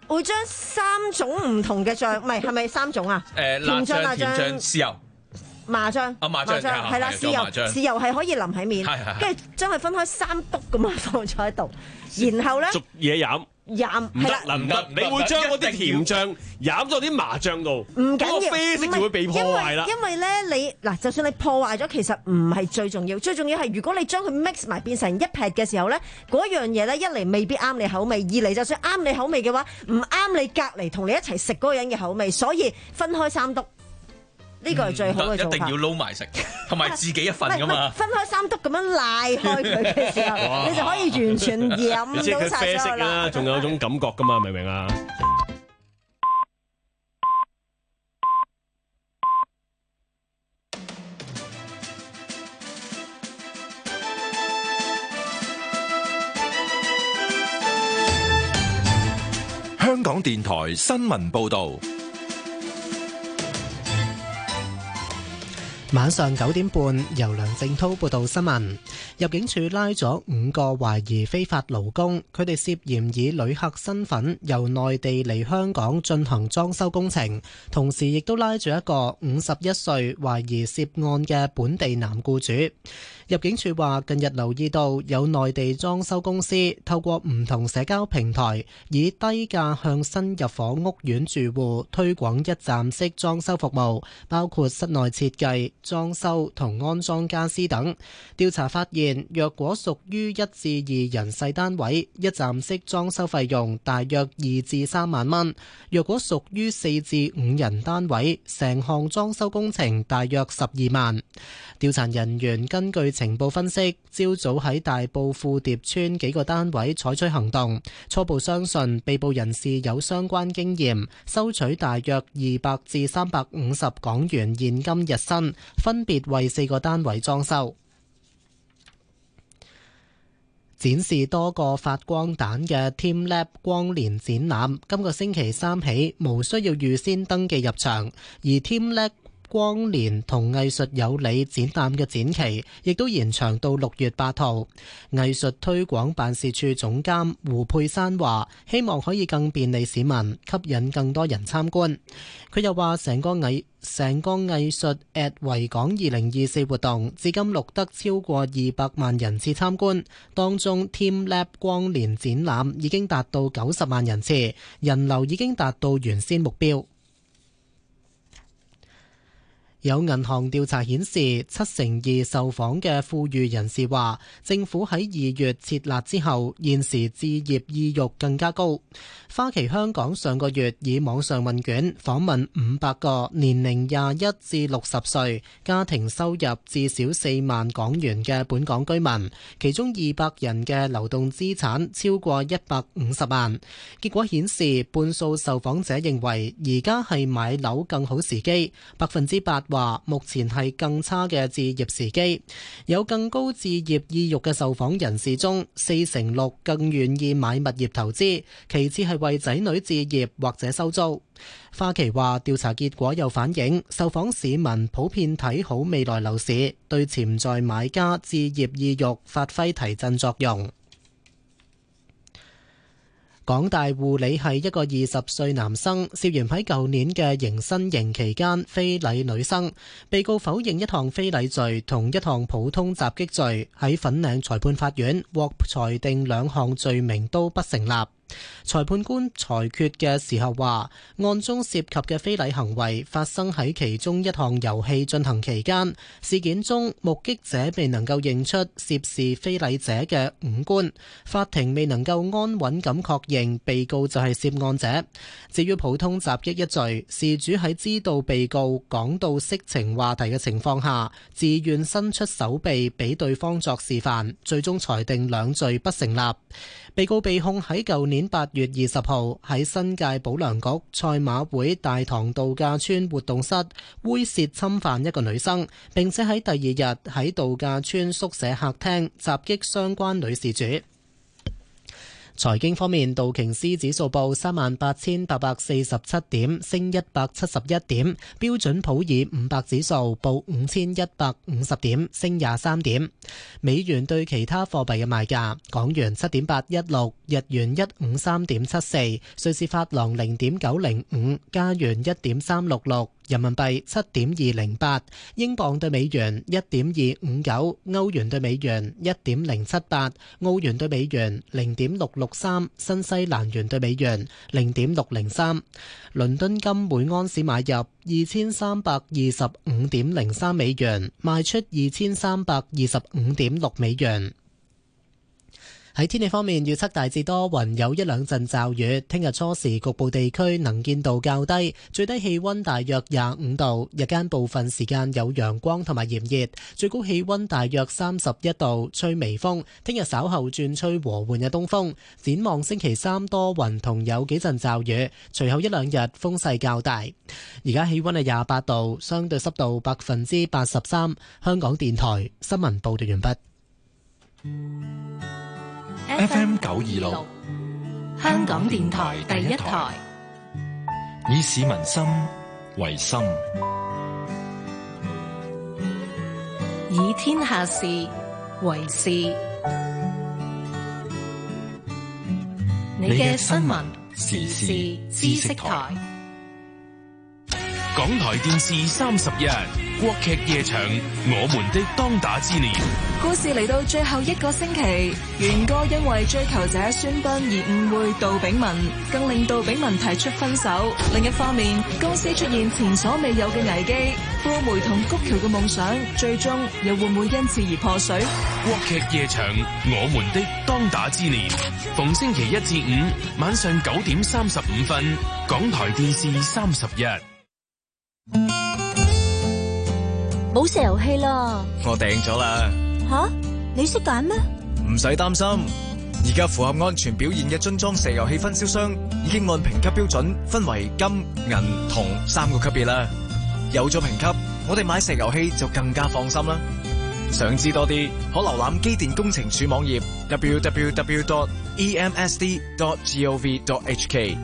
會將三種唔同嘅醬，唔係係咪三種啊？ 誒，辣醬、甜醬、豉油。 麻醬， 啊麻醬係啦，豉油，豉油係可以淋喺面，跟住將佢分開三篤咁樣放咗喺度，然後咧逐嘢飲。 飲唔得唔得，你會將嗰啲甜醬飲咗啲麻醬度， 唔緊要， 嗰個啡色就會被破壞啦。 因為咧，你嗱，就算你破壞咗，其實唔係最重要，最重要係如果你將佢 mix 埋變成一劈嘅時候咧，嗰樣嘢咧一嚟未必啱你口味，二嚟就算啱你口味嘅話，唔啱你隔離同你一齊食嗰個人嘅口味，所以分開三篤。呢個係最好嘅做法， 一定要撈埋食，同埋自己一份噶嘛。 分開三篤咁樣拉開佢嘅時候，你就可以完全飲到晒啡色啦，仲有種感覺噶嘛，明唔明啊？ 香港電台新聞報導。 晚上九點半，由梁正滔報道新聞。入境處拉咗五個懷疑非法勞工，佢哋涉嫌以旅客身份由內地嚟香港進行裝修工程，同時亦都拉咗一個五十一歲懷疑涉案嘅本地男僱主。入境處話，近日留意到有內地裝修公司透過唔同社交平台，以低價向新入伙屋苑住戶推廣一站式裝修服務，包括室內設計、裝修同安裝家私等。調查發現，若果屬於一至二人世單位，一站式裝修費用大約二至三萬蚊；若果屬於四至五人單位，成項裝修工程大約十二萬。調查人員根據情報分析，朝早喺大埔富蝶村幾個單位採取行動，初步相信被捕人士有相關經驗，收取大約二百至三百五十港元現金日薪，分別為四個單位裝修。展示多個發光彈嘅 teamLab 光年展覽，今個星期三起無需要預先登記入場，而 teamLab光年同藝術有理展覽嘅展期亦都延長到六月八號。藝術推廣辦事處總監胡佩珊話，希望可以更便利市民，吸引更多人參觀。佢又話，成個藝成個藝術 at 維港二零二四活動至今錄得超過二百萬人次參觀，當中 teamLab 光年展覽已經達到九十萬人次，人流已經達到原先目標。有銀行調查顯示，七成二受訪嘅富裕人士話，政府喺二月撤辣之後，現時置業意欲更加高。花旗香港上個月以網上問卷訪問五百個年齡廿一至六十歲、家庭收入至少四萬港元嘅本港居民，其中二百人嘅流動資產超過一百五十萬。結果顯示，半數受訪者認為而家係買樓更好時機，百分之八話目前係更差嘅置業時機。有更高置業意欲嘅受訪人士中，四成六更願意買物業投資，其次係為仔女置業或者收租。花旗話，調查結果又反映受訪市民普遍睇好未來樓市，對潛在買家置業意欲發揮提振作用。港大護理系一個二十歲男生涉嫌喺舊年嘅迎新營期間非禮女生，被告否認一項非禮罪同一項普通襲擊罪，喺粉嶺裁判法院獲裁定兩項罪名都不成立。裁判官裁決嘅時候話，案中涉及嘅非禮行為發生喺其中一項遊戲進行期間，事件中目擊者未能夠認出涉事非禮者嘅五官，法庭未能夠安穩咁確認被告就係涉案者。至於普通襲擊一罪，事主喺知道被告講到色情話題嘅情況下，自願伸出手臂俾對方作示範，最終裁定兩罪不成立。被告被控喺舊年八月二十號喺新界保良局賽馬會大棠度假村活動室猥褻侵犯一個女生，並且喺第二日喺度假村宿舍客廳襲擊相關女事主。 財經方面，道瓊斯指數報三萬八千八百四十七點，升一百七十一點；標準普爾五百指數報五千一百五十點，升廿三點。美元對其他貨幣嘅賣價：港元七點八一六，日元一五三點七四，瑞士法郎零點九零五，加元一點三六六。人民幣七點二零八，英鎊對美元一點二五九，歐元對美元一點零七八，澳元對美元零點六六三，新西蘭元對美元零點六零三。倫敦金每安士買入二千三百二十五點零三美元，賣出二千三百二十五點六美元。喺天氣方面，預測大致多雲，有一兩陣驟雨。聽日初時局部地區能見度較低，最低氣溫大約廿五度。日間部分時間有陽光同埋炎熱，最高氣溫大約三十一度，吹微風。聽日稍後轉吹和緩嘅東風。展望星期三多雲同有幾陣驟雨，隨後一兩日風勢較大。而家氣溫係廿八度，相對濕度百分之八十三。香港電台新聞報道完畢。 F M 九二六， 香港電台第一台， 以市民心為心， 以天下事為事。你嘅新聞時事知識台， 港台電視三十一，國劇夜場，我們的當打之年。 故事嚟到最後一個星期，元哥因為追求者孫斌而誤會杜炳文，更令杜炳文提出分手。另一方面，公司出現前所未有嘅危機，富梅同谷橋嘅夢想，最終又會唔會因此而破碎？ 國劇夜場，我們的當打之年，逢星期一至五晚上九點三十五分，港台電視三十一。 冇石油氣啦， 我訂咗啦。 吓，你識揀咩？ 唔使擔心，而家符合安全表現嘅樽裝石油氣分銷商已經按評級標準分為金、銀、銅三個級別啦。有咗評級，我哋買石油氣就更加放心啦。想知多啲，可瀏覽機電工程署網頁 double-u double-u double-u dot e m s d dot gov dot h k。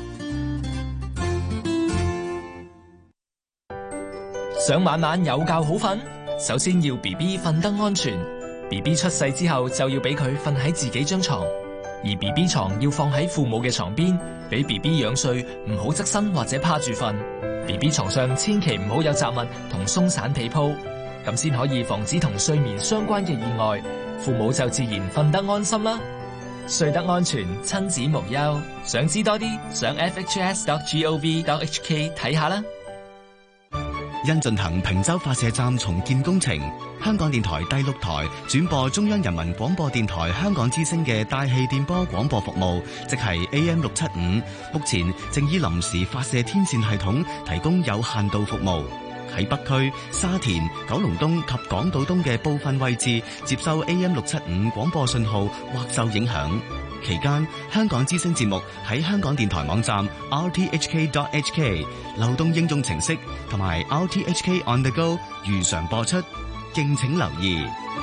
想晚晚有覺好瞓，首先要 B B 瞓得安全。B B 出世之後就要俾佢瞓喺自己張床，而 B B 床要放喺父母嘅床邊，俾 B B 仰睡，唔好側身或者趴住瞓。B B 床上千祈唔好有雜物同鬆散被鋪，咁先可以防止同睡眠相關嘅意外，父母就自然瞓得安心啦。睡得安全，親子無憂。想知多啲，上 f h s dot gov dot h k 睇下啦。 因進行坪洲發射站重建工程，香港電台第六台轉播中央人民廣播電台香港之聲嘅大氣電波廣播服務，即係 A M 六七五，目前正以臨時發射天線系統提供有限度服務。喺北區、沙田、九龍東及港島東嘅部分位置接收 A M 六七五廣播信號或受影響。期間，香港之聲節目喺香港電台網站 r t h k dot h k、流動應用程式同埋 r t h k on the go 如常播出，敬請留意。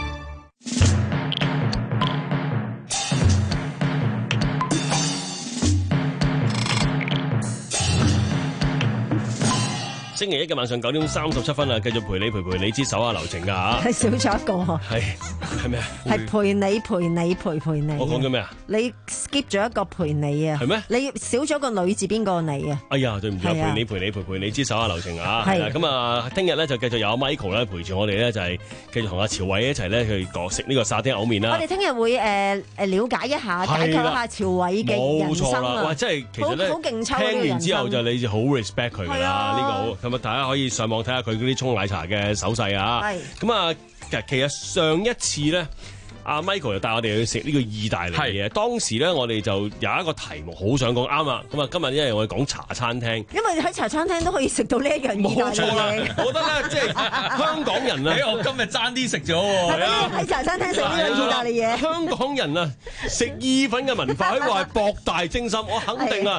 星期一嘅晚上九點三十七分啊，繼續陪你陪陪你之手下留情噶吓， 係少咗一個， 係係咩啊？ 係陪你陪你陪陪你。 我講咗咩啊？ 你 skip 咗一個陪你啊？ 係咩？ 你少咗個女字邊個你啊？ 哎呀，對唔住啊！陪你陪你陪陪你之手下留情啊！ 係咁啊，聽日咧就繼續有 Michael 咧陪住我哋咧，就係繼續同阿朝偉一齊咧去講食呢個沙丁牛麵啦。 我哋聽日會誒誒了解一下，解構一下朝偉嘅人生啊！ 哇，真係其實咧， 好勁抽嘅人生。 聽完之後就你就好 respect 佢噶啦，呢個好。咁啊，大家可以上網睇下佢嗰啲沖奶茶嘅手勢啊。係。咁啊，其實其實上一次咧，阿 Michael 就帶我哋去食呢個意大利嘢。當時咧，我哋就有一個題目好想講，啱啊。咁啊，今日因為我哋講茶餐廳， 因為喺茶餐廳都可以食到呢一樣意大利嘢。 我覺得咧，即係香港人啊， 我今日爭啲食咗喎。 喺茶餐廳食呢樣意大利嘢， 香港人啊，食意粉嘅文化可以話係博大精深。我肯定啊。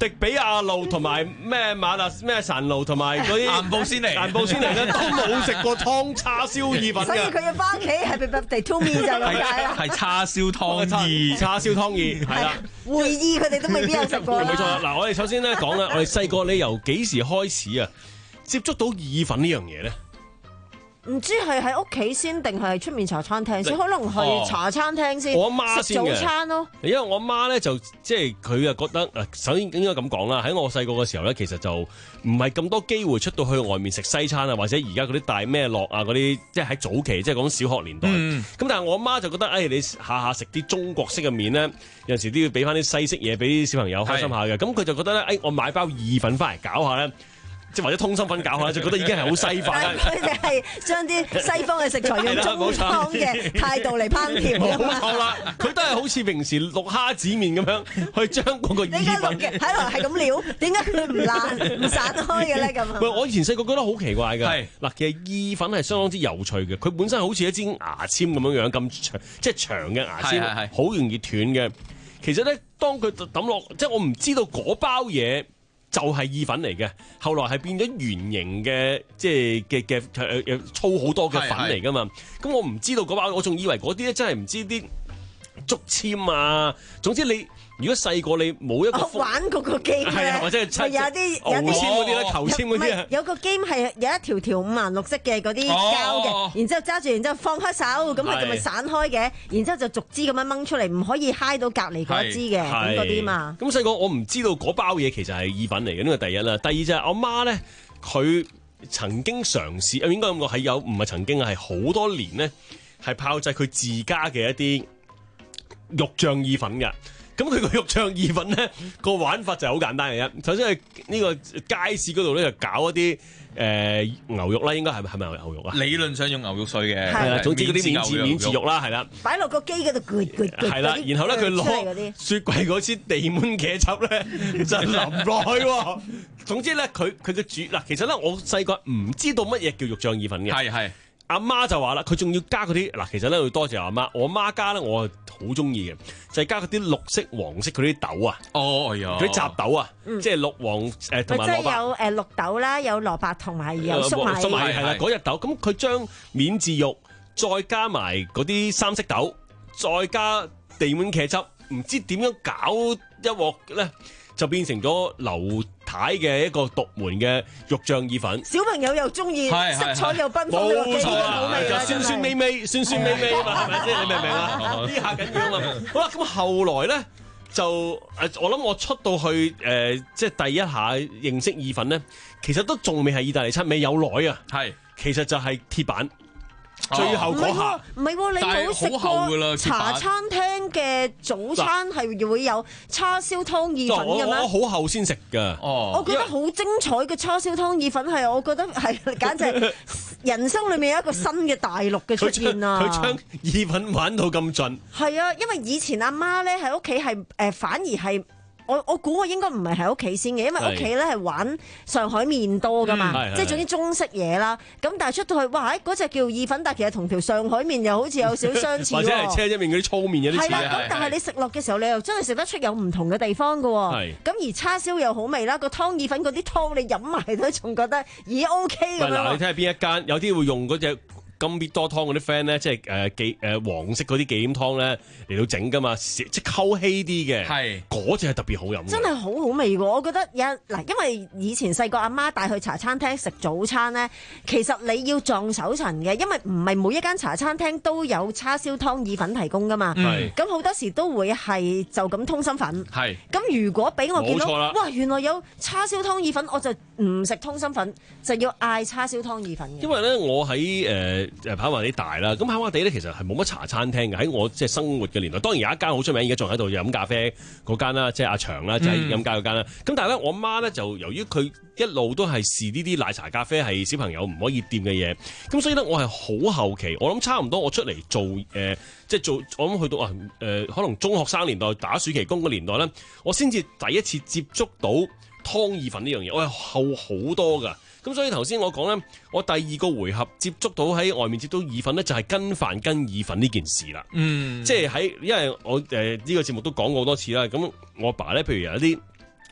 迪比亞路同埋咩馬勒咩神路同埋嗰啲顏布仙尼顏布仙尼咧都冇食過湯叉燒意粉嘅， 所以佢要翻屋企係 Happy Birthday to me 就咁解啦。 係叉燒湯意， 叉燒湯意係啦。 會意佢哋都未必有食過啦。 冇錯啦，嗱，我哋首先咧講啦，我哋細個你由幾時開始啊接觸到意粉呢樣嘢咧？ 唔知係喺屋企先定係出面茶餐廳先，可能係茶餐廳先。 我阿媽先嘅食早餐咯。 因為我阿媽咧就即係佢啊覺得誒，首先應該咁講啦。喺我細個嘅時候咧，其實就唔係咁多機會出到去外面食西餐啊，或者而家嗰啲大咩樂啊嗰啲，即係喺早期即係講小學年代。咁、嗯、但係我阿媽就覺得誒、哎，你下下食啲中國式嘅麵咧，有陣時都要俾翻啲西式嘢俾啲小朋友開心下嘅。咁佢就覺得咧，誒、哎，我買包意粉翻嚟搞下咧。即係或者通心粉搞下，就覺得已經係好西化啦。 佢哋係將啲西方嘅食材用中方嘅態度嚟烹調㗎嘛。 好啦，佢都係好似平時淥蝦子麵咁樣，去將嗰個意粉喺度係咁撩，點解佢唔爛唔散開嘅咧？咁喂，我以前細個覺得好奇怪㗎。 係嗱，其實意粉係相當之有趣嘅，佢本身好似一支牙籤咁樣樣咁長，即係長嘅牙籤，好容易斷嘅。其實咧，當佢抌落，即係我唔知道嗰包嘢。就係意粉嚟嘅，後來係變咗圓形嘅，即係嘅嘅誒誒粗好多嘅粉嚟㗎嘛。咁我唔知道嗰包，我仲以為嗰啲咧真係唔知啲竹籤啊。總之你如果細個你冇一個、哦、 玩嗰個 game 咧， 或者係有啲有啲籤嗰啲咧，球籤嗰啲啊， 有個 game 係有一條條五顏六色嘅嗰啲膠嘅，哦、然之後揸住，然之後放開手，咁佢就咪散開嘅，然之後就逐支咁樣掹出嚟，唔可以揩到隔離嗰支嘅咁嗰啲嘛。咁細個我唔知道嗰包嘢其實係意粉嚟嘅，呢個第一啦。第二就係我媽咧，佢曾經嘗試，應該咁講係有，唔係曾經係好多年咧，係炮製佢自家嘅一啲肉醬意粉嘅。咁佢個肉醬意粉咧個玩法就係好簡單嘅啫。首先係呢個街市嗰度咧就搞一啲誒、呃、牛肉啦，應該係係咪牛肉啊？ 理論上用牛肉碎嘅， 係啦，總之嗰啲免治免治肉啦，係啦， 擺落個機嗰度攰攰攰， 係啦，然後咧佢攞雪櫃嗰支地捫茄汁咧就淋落去喎。總之咧佢佢嘅煮嗱，其實咧我細個唔知道乜嘢叫肉醬意粉嘅，係係。阿媽就話啦，佢仲要加嗰啲嗱，其實咧要多謝阿媽，我媽加咧我係好中意嘅，就係、是、加嗰啲綠色、黃色嗰啲豆啊，哦，哎呀，嗰啲雜豆啊，嗯、即係綠黃誒同埋蘿蔔， 即係有誒綠豆啦，有蘿蔔同埋有粟米， 粟米係啦，嗰隻豆，咁佢將免治肉再加埋嗰啲三色豆，再加地捫茄汁，唔知點樣搞一鑊咧，就變成咗劉太嘅一個獨門嘅肉醬意粉。 小朋友又中意，色彩又繽紛，冇錯啦， 就酸酸味味，酸酸味味啊嘛，係咪先？你明唔明啊？呢下緊要啊嘛。好啦，咁後來咧就誒，我諗我出到去誒、呃，即係第一下認識意粉咧，其實都仲未係意大利餐，未有耐啊。係，其實就係鐵板。最後嗰下唔係喎，你冇食過茶餐廳嘅早餐係會有叉燒湯意粉嘅咩？ 我好後先食㗎。 哦，我覺得好精彩嘅叉燒湯意粉係，我覺得係簡直係人生裏面有一個新嘅大陸嘅出現啊！ 佢將意粉玩到咁盡。 係啊，因為以前阿媽咧喺屋企係誒，反而係。我我估我應該唔係喺屋企先嘅，因為屋企咧係玩上海麵多噶嘛，嗯、即係總之中式嘢啦。咁但係出到去，哇！嗰隻叫意粉，但係其實同條上海麵又好似有少少相似。 或者係車仔麵嗰啲粗麵有啲似。 係啦，咁但係你食落嘅時候，你又真係食得出有唔同嘅地方噶。係。咁而叉燒又好味啦，個湯意粉嗰啲湯你飲埋都仲覺得咦 OK 咁樣。 嗱，你睇下邊一間，有啲會用嗰隻金必多湯嗰啲 friend 咧，即係誒忌誒黃色嗰啲忌廉湯咧嚟到整噶嘛，即係溝稀啲嘅，係嗰隻係特別好飲， 真係好好味喎！我覺得有嗱，因為以前細個阿媽帶去茶餐廳食早餐咧，其實你要撞手塵嘅，因為唔係每一間茶餐廳都有叉燒湯意粉提供噶嘛，咁好、嗯、多時都會係就咁通心粉，係咁如果俾我見到，哇，原來有叉燒湯意粉，我就唔食通心粉，就要嗌叉燒湯意粉嘅。 因為咧，我喺誒。誒跑馬地大啦，咁跑馬地咧其實係冇乜茶餐廳嘅。喺我即係生活嘅年代，當然有一間好出名，而家仲喺度飲咖啡嗰間啦，即係阿祥啦，就係飲咖嗰間啦。咁、嗯、但係咧，我媽咧就由於佢一路都係視呢啲奶茶咖啡係小朋友唔可以掂嘅嘢，咁所以咧我係好後期，我諗差唔多我出嚟做誒、呃，即係做我諗去到啊誒、呃，可能中學生年代打暑期工嘅年代咧，我先至第一次接觸到湯意粉呢樣嘢，我係後好多㗎。咁所以頭先我講咧，我第二個回合接觸到喺外面接觸到意粉咧，就係、是、跟飯跟意粉呢件事啦。嗯，即係喺因為我誒呢、呃這個節目都講過好多次啦。咁我爸咧，譬如有一啲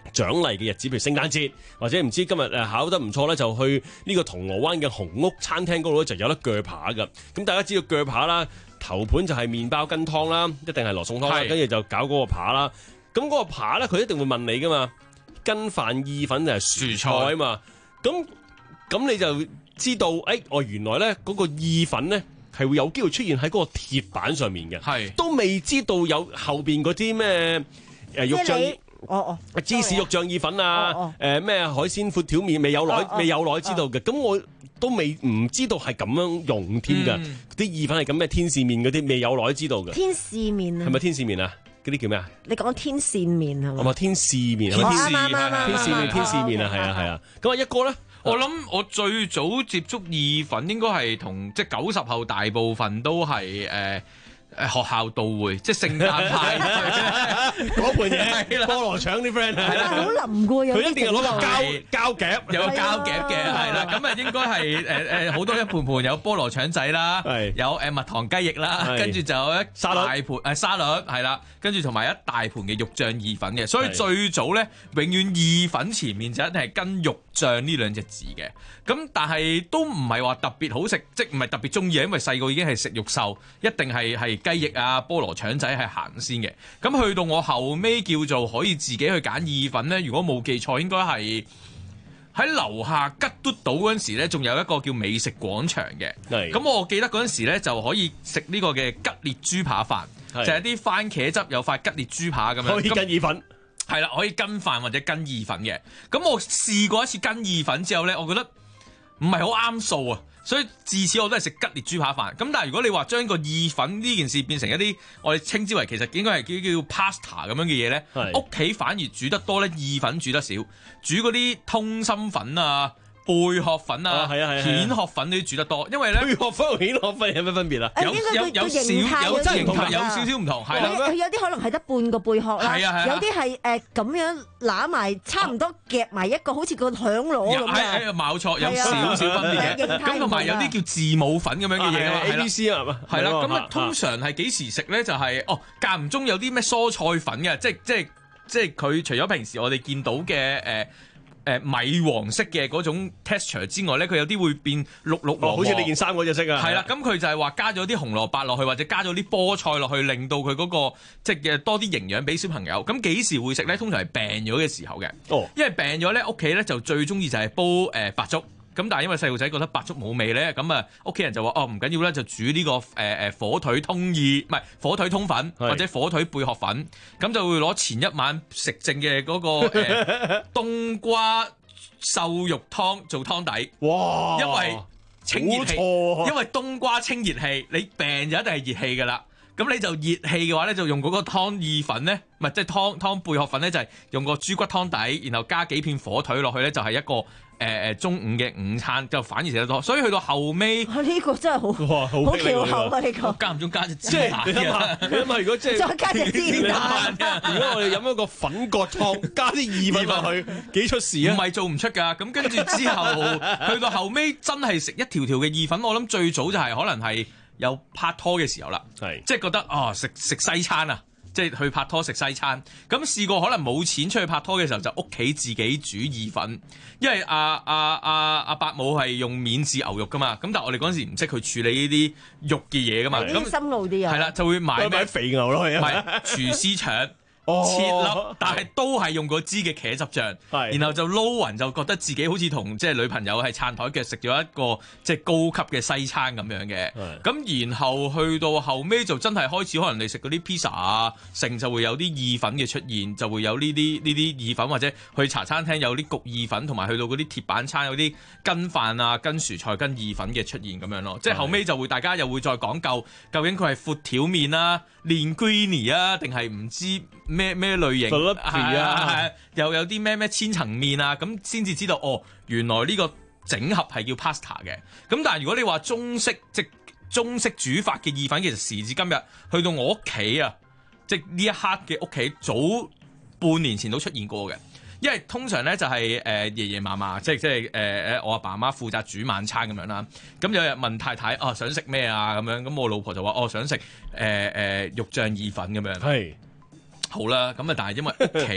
獎勵嘅日子，譬如聖誕節，或者唔知今日誒考得唔錯咧，就去呢個銅鑼灣嘅紅屋餐廳嗰度咧就有得鋸扒㗎。咁大家知道鋸扒啦，頭盤就係麵包跟湯啦，一定係羅宋湯啦，跟住就搞嗰個扒啦。咁嗰個扒咧，佢一定會問你㗎嘛，跟飯意粉定係薯菜啊嘛。咁咁你就知道，誒、哎，我原來咧嗰個意粉咧係會有機會出現喺嗰個鐵板上面嘅，係都未知道有後邊嗰啲咩誒肉醬。 哦哦， 芝士肉醬意粉啊，誒咩、哦哦、海鮮闊條麵未有耐、哦哦、未有耐知道嘅，咁、哦、我都未唔知道係咁樣用添㗎，啲、嗯、意粉係咁咩天使麵嗰啲未有耐知道嘅。天使麵啊？係咪天使麵啊？嗰啲叫咩啊？你講天線麵係嘛？哦，天使麵，天使麵，天使麵，天使麵啊，係啊係啊。咁啊一個咧， 我諗我最早接觸意粉應該係同即係九十後大部分都係誒。呃誒學校到會，即係聖誕派嗰盤嘢，菠蘿腸啲 friend 係啦， 好腍㗎，有佢一定係攞個膠膠夾， 有個膠夾嘅係啦，咁啊應該係誒誒好多一盤盤有菠蘿腸仔啦，有誒蜜糖雞翼啦，跟住就有一大盤誒沙律係啦，跟住同埋一大盤嘅肉醬意粉嘅，所以最早咧永遠意粉前面就一定係跟肉醬呢兩隻字嘅，咁但係都唔係話特別好食，即係唔係特別中意，因為細個已經係食肉獸，一定係係。雞翼啊、菠蘿腸仔係行先嘅，咁去到我後尾叫做可以自己去揀意粉咧。如果冇記錯，應該係喺樓下吉嘟島嗰陣時咧，仲有一個叫美食廣場嘅。咁我記得嗰陣時咧就可以食呢個嘅吉列豬扒飯，就係啲番茄汁有塊吉列豬扒咁樣， 可以跟意粉。 係啦，可以跟飯或者跟意粉嘅。咁我試過一次跟意粉之後咧，我覺得唔係好啱數啊。所以自此我都係食吉列豬扒飯。咁但係如果你話將個意粉呢件事變成一啲我哋稱之為其實應該係叫叫 pasta 咁樣嘅嘢咧，屋企反而煮得多咧，意粉煮得少，煮嗰啲通心粉啊、貝殼粉啊、蜆殼粉都煮得多，因為咧貝殼粉同蜆殼粉有咩分別啊？ 有有有少有形態有少少唔同，係啦。 佢有啲可能係得半個貝殼啦， 係啊係啊， 有啲係誒咁樣揦埋，差唔多夾埋一個好似個響螺咁嘅。 係冇錯，有少少分別嘅。咁同埋有啲叫字母粉咁樣嘅嘢啊嘛 ，A B C 啊嘛， 係啦。咁啊通常係幾時食咧？就係哦間唔中有啲咩蔬菜粉嘅，即係即係即係佢除咗平時我哋見到嘅誒。誒米黃色嘅嗰種 texture 之外咧，佢有啲會變綠綠黃黃， 好似你件衫嗰隻色啊。 係啦，咁佢就係話加咗啲紅蘿蔔落去，或者加咗啲菠菜落去，令到佢嗰個即係多啲營養俾小朋友。咁幾時會食咧？通常係病咗嘅時候嘅。哦，因為病咗咧，屋企咧就最中意就係煲誒白粥。咁但係因為細路仔覺得白粥冇味咧，咁啊屋企人就話哦唔緊要咧，就煮呢個誒誒火腿通意，唔係火腿通粉或者火腿貝殼粉，咁就會攞前一晚食剩嘅嗰個誒冬瓜瘦肉湯做湯底。哇！因為清熱氣，因為冬瓜清熱氣，你病就一定係熱氣噶啦。咁你就熱氣嘅話咧，就用嗰個湯意粉咧，唔係即係湯湯貝殼粉咧，就係用個豬骨湯底，然後加幾片火腿落去咧，就係一個。誒誒、呃、中午嘅午餐就反而食得多，所以去到後尾，呢、 啊呢個真係好哇好翹口啊！呢、呢個間唔中加隻芝麻，你諗下，你諗下如果即係再加隻芝麻， 如果我哋飲一個粉葛湯，加啲意粉落去，幾出事啊？ 唔係做唔出㗎。咁跟住之後，去到後尾真係食一條條嘅意粉，我諗最早就係可能係有拍拖嘅時候啦，係即係覺得啊食食西餐啊。即係去拍拖食西餐，咁試過可能冇錢出去拍拖嘅時候，就屋企自己煮意粉，因為阿阿阿阿伯母係用免治牛肉噶嘛，咁但係我哋嗰陣時唔識去處理呢啲肉嘅嘢噶嘛，咁深路啲啊， 係啦，就會買咩肥牛咯，係啊，廚師腸。切粒，但係都係用嗰支嘅茄汁醬，然後就撈勻，就覺得自己好似同即係女朋友係撐台腳食咗一個即係高級嘅西餐咁樣嘅。咁然後去到後尾就真係開始可能你食嗰啲 pizza 啊，剩就會有啲意粉嘅出現，就會有呢啲呢啲意粉，或者去茶餐廳有啲焗意粉，同埋去到嗰啲鐵板餐有啲跟飯啊、跟薯菜、跟意粉嘅出現咁樣咯。即係後尾就會大家又會再講究，究竟佢係闊條麵啦、linguine 啊，定係唔知咩咩類型啊？又有啲咩咩千層麵啊？咁先至知道哦，原來呢個整合係叫 pasta 嘅。咁但係如果你話中式即中式煮法嘅意粉，其實時至今日去到我屋企啊，即呢一刻嘅屋企，早半年前都出現過嘅。因為通常咧就係誒爺爺嫲嫲，即係即係誒誒我阿爸阿媽負責煮晚餐咁樣啦。咁有日問太太哦想食咩啊咁樣，咁我老婆就話哦想食誒誒肉醬意粉咁樣。係。好啦，咁啊，但係因為屋企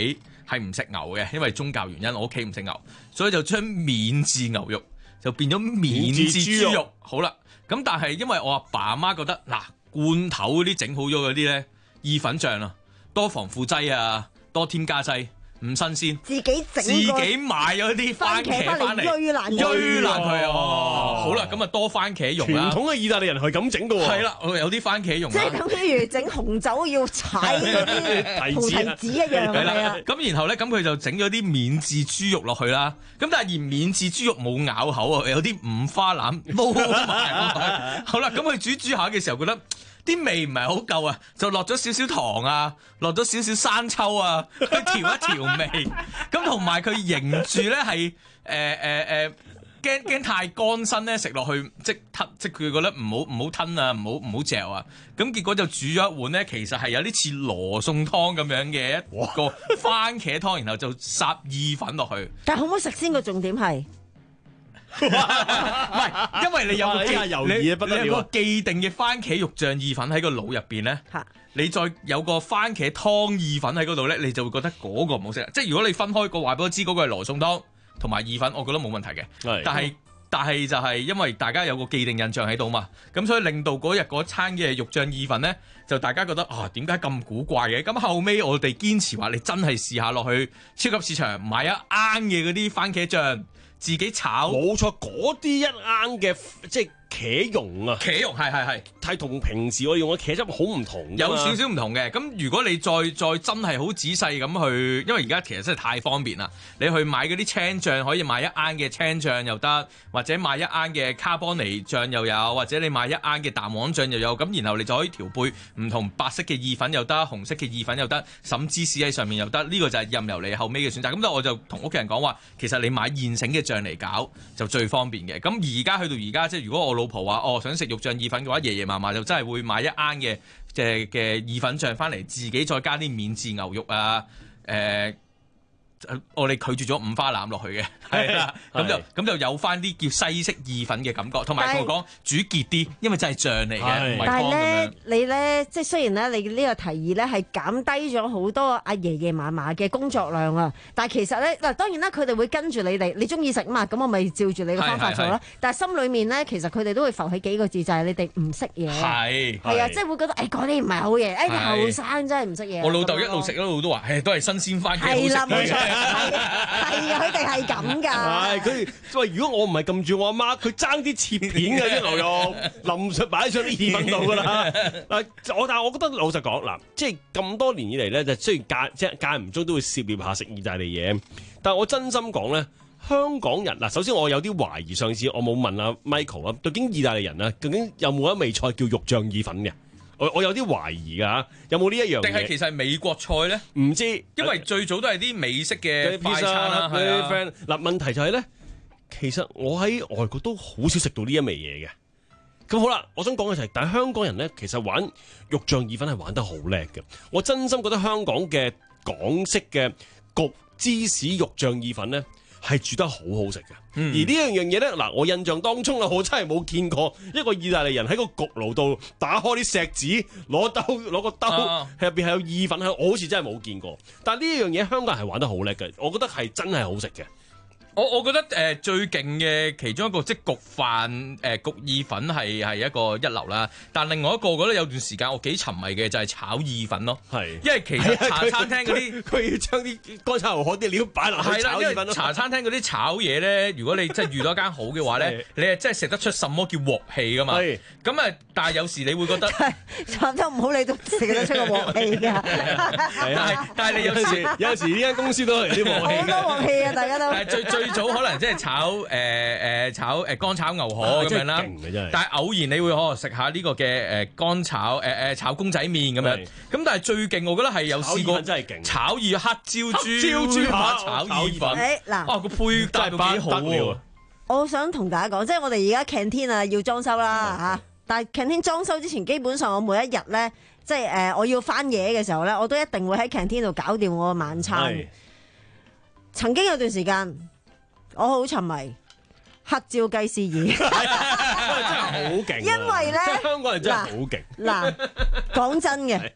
係唔食牛嘅，因為宗教原因，我屋企唔食牛，所以就將免治牛肉就變咗免治豬肉。豬肉好啦，咁但係因為我阿爸阿媽覺得嗱，罐頭嗰啲整好咗嗰啲咧，意粉醬啊，多防腐劑啊，多添加劑。唔新鮮， 自己整， 自己買咗啲番茄翻嚟， 醃爛醃爛佢哦。好啦，咁啊多番茄用啦。 傳統嘅意大利人係咁整嘅喎。 係啦，有啲番茄用。 即係等於整紅酒要踩嗰啲菩提子一樣係咪啊？ 咁然後咧，咁佢就整咗啲免治豬肉落去啦。咁但係而免治豬肉冇咬口啊，有啲五花腩撈埋。好啦，咁佢煮煮下嘅時候覺得啲味唔係好夠啊，就落咗少少糖啊，落咗少少生抽啊，去調一調味。咁同埋佢凝住咧係誒誒誒驚驚太乾身咧，食落去即吞，即佢覺得唔好唔好吞啊，唔好唔好嚼啊。咁結果就煮咗一碗咧，其實係有啲似羅宋湯咁樣嘅一個番茄湯，然後就撒意粉落去。 但係好唔好食先？個重點係。 唔係，因為你有個既你你有個既定嘅番茄肉醬意粉喺個腦入邊咧，你再有個番茄湯意粉喺嗰度咧，你就會覺得嗰個唔好食。即係如果你分開個話俾我知嗰個係羅宋湯同埋意粉，我覺得冇問題嘅。但係但係就係因為大家有個既定印象喺度嘛，咁所以令到嗰日嗰餐嘅肉醬意粉咧，就大家覺得啊點解咁古怪嘅？咁後尾我哋堅持話你真係試下落去超級市場買一罌嘅嗰啲番茄醬。自己炒， 冇錯，嗰啲一罌嘅即係茄蓉啊， 茄蓉係係係， 係同平時我用嘅茄汁好唔同， 有少少唔同嘅。咁如果你再再真係好仔細咁去，因為而家其實真係太方便啦，你去買嗰啲青醬，可以買一罌嘅青醬又得，或者買一罌嘅卡邦尼醬又有，或者你買一罌嘅蛋黃醬又有。咁然後你就可以調配唔同白色嘅意粉又得，紅色嘅意粉又得，甚至試喺上面又得。呢個就係任由你後尾嘅選擇。咁所以我就同屋企人講話，其實你買現成嘅醬嚟搞就最方便嘅。咁而家去到而家，即係如果我老婆話哦想食肉醬意粉嘅話，爺爺嫲嫲就真係會買一罌嘅嘅嘅意粉醬翻嚟，自己再加啲免治牛肉啊，誒、呃。我哋拒絕咗五花腩落去嘅，係啦，咁就咁就有翻啲叫西式意粉嘅感覺，同埋同我講煮結啲，因為真係醬嚟嘅，唔係湯咁樣。但係咧， 你咧即係雖然咧，你呢個提議咧係減低咗好多阿爺爺嫲嫲嘅工作量啊，但係其實咧嗱，當然啦，佢哋會跟住你哋，你中意食嘛，咁我咪照住你嘅方法做咯。但係心裡面咧，其實佢哋都會浮起幾個字，就係、是、你哋唔識嘢。係係啊，即係會覺得誒嗰啲唔係好嘢，誒後生真係唔識嘢。 我老豆一路食一路都話，誒都係新鮮番茄好食。係啦，冇錯。係啊，佢哋係咁㗎。 係佢喂，如果我唔係撳住我阿媽，佢爭啲切片嘅啲牛肉，淋上擺上啲意粉度㗎啦。嗱，我但係我覺得老實講嗱，即係咁多年以嚟咧，就雖然間即係間唔中都會涉獵下食意大利嘢，但係我真心講咧，香港人嗱，首先我有啲懷疑，上次我冇問阿 Michael 啊，究竟意大利人啊，究竟有冇一味菜叫肉醬意粉嘅？我我有啲懷疑㗎，有冇呢一樣嘢？ 定係其實係美國菜咧？ 唔知， 因為最早都係啲美式嘅快餐啦。 嗱，問題就係咧，其實我喺外國都好少食到呢一味嘢嘅。咁好啦，我想講嘅就係，但係香港人咧，其實玩肉醬意粉係玩得好叻嘅。我真心覺得香港嘅港式嘅焗芝士肉醬意粉咧，係煮得好好食嘅。嗯、而呢樣樣嘢咧，嗱，我印象當中啦，我真係冇見過一個意大利人喺個焗爐度打開啲錫紙，攞兜攞個兜，入邊係有意粉，我好似真係冇見過。但係呢樣嘢香港人係玩得好叻嘅，我覺得係真係好食嘅。 我我覺得誒、呃、最勁嘅其中一個即係焗飯誒、呃、焗意粉係係一個一流啦，但另外一個我覺得有段時間我幾沉迷嘅就係炒意粉咯，係因為其實茶餐廳嗰啲佢要將啲乾炒牛河啲料擺落去炒意粉咯。 茶餐廳嗰啲炒嘢咧，如果你真係遇到一間好嘅話咧，你係真係食得出什麼叫鑊氣噶嘛？咁啊，但係有時你會覺得炒得唔好，你都食得出個鑊氣㗎。 係啊，但係你有時有時呢間公司都係有啲鑊氣， 好多鑊氣啊！大家都但係最最早可能即係炒誒誒、呃、炒誒乾炒牛河咁樣啦，但係偶然你會可能食下呢個嘅誒乾炒誒誒、呃、炒公仔麵咁樣，咁但係最勁我覺得係有試過真係勁炒意黑椒豬椒豬扒炒意粉， 嗱哦個配搭都幾好喎。 我想同大家講，即係我哋而家 canteen 啊要裝修啦嚇，但係 canteen 裝修之前，基本上我每一日咧，即係誒我要翻嘢嘅時候咧，我都一定會喺 canteen 度搞掂我個晚餐。曾經有段時間。我好沉迷黑椒雞絲耳， 真係好勁。 因為咧， 香港人真係好勁。 嗱，講真嘅，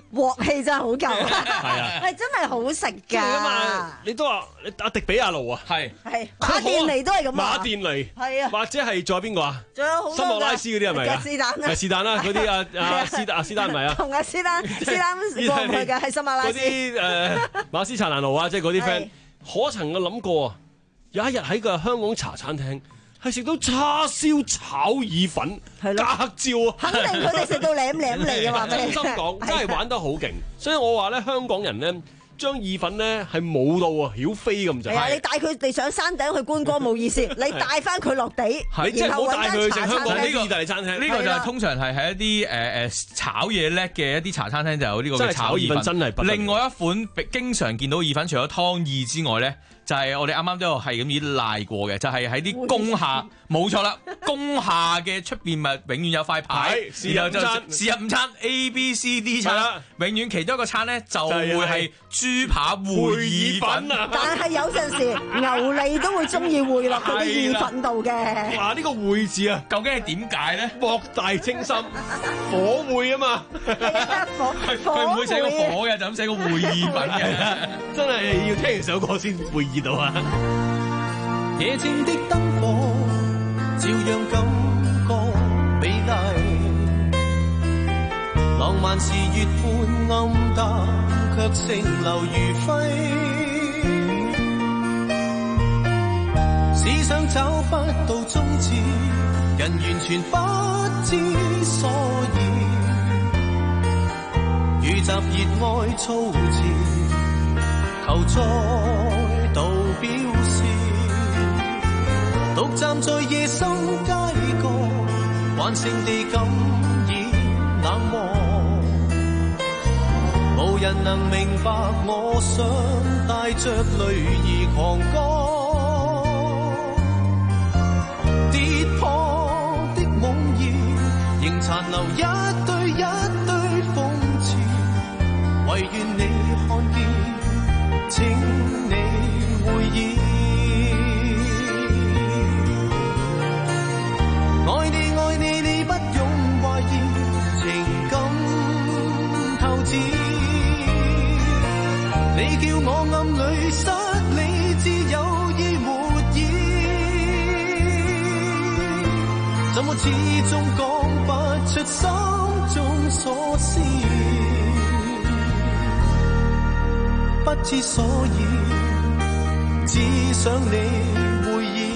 鑊氣真係好夠， 係啊， 係真係好食㗎。 你都話阿迪比亞路啊， 係係馬甸尼都係咁話， 馬甸尼係啊， 或者係仲有邊個啊？ 仲有好多㗎， 森莫拉斯嗰啲係咪啊？ 是但啦， 係是但啦，嗰啲啊啊斯啊斯丹係咪啊？ 同阿斯丹斯丹過唔去嘅係森莫拉斯。 嗰啲誒馬斯查蘭路啊，即係嗰啲 friend，可曾嘅諗過啊？有一日喺個香港茶餐廳。係食到叉燒炒意粉，加黑椒啊！ 肯定佢哋食到舐舐嚟嘅話， 真心講，真係玩得好勁。所以我話咧，香港人咧將意粉咧係冇到啊，曉飛咁滯。 係啊，你帶佢哋上山頂去觀光冇意思，你帶翻佢落地， 你真係唔好帶佢去食香港呢個意大利餐廳。 呢個就係通常係喺一啲誒誒炒嘢叻嘅一啲茶餐廳就有呢個嘅炒意粉。 真係另外一款經常見到意粉，除咗湯意之外咧。就係我哋啱啱都有係咁已賴過嘅，就係喺啲工廈，冇錯啦，工廈嘅出邊咪永遠有塊牌，然後就試日午餐 A B C D 餐，永遠其中一個餐咧就會係豬扒燴意粉啊！ 但係有陣時牛脷都會中意燴落嗰啲意粉度嘅。 哇！呢個燴字啊， 究竟係點解咧？ 博大精深，火燴啊嘛， 火佢唔會寫個火嘅，就咁寫個燴意粉嘅， 真係要聽完首歌先燴意。 夜靜的燈火照樣感覺美麗，浪漫是月半暗淡，卻盛流如輝。只想找不到終止，人完全不知所以，遇襲熱愛措辭，求再道表示，獨站在夜深街角，慣性地感染冷漠，無人能明白我想帶着淚兒狂歌，跌破的夢兒仍殘留一堆一堆諷刺，唯願你看見，請你會意，愛你愛你你不用懷疑，情感透支，你叫我暗裡失理智有意沒意，怎麼始終講不出心中所思，不知所以，只想你會意。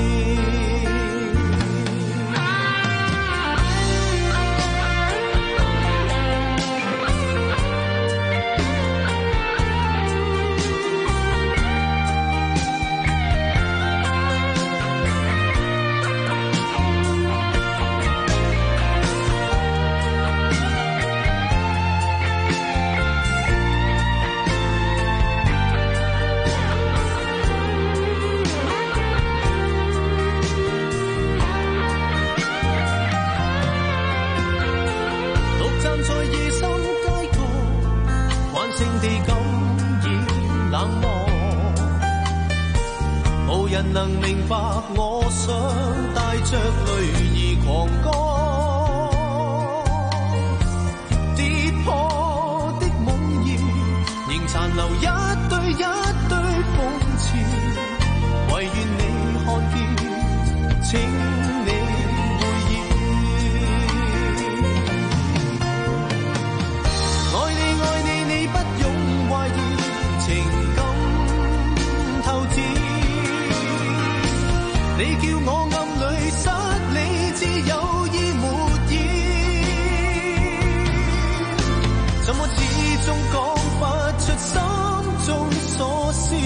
人能明白我想帶着淚兒狂歌，跌破的夢兒仍殘留一堆一堆諷刺，唯願你看見，請你會意，愛你愛你你不用懷疑，情感透支，你叫我暗裡失理智有意沒意，怎麼始終講不出心中所思，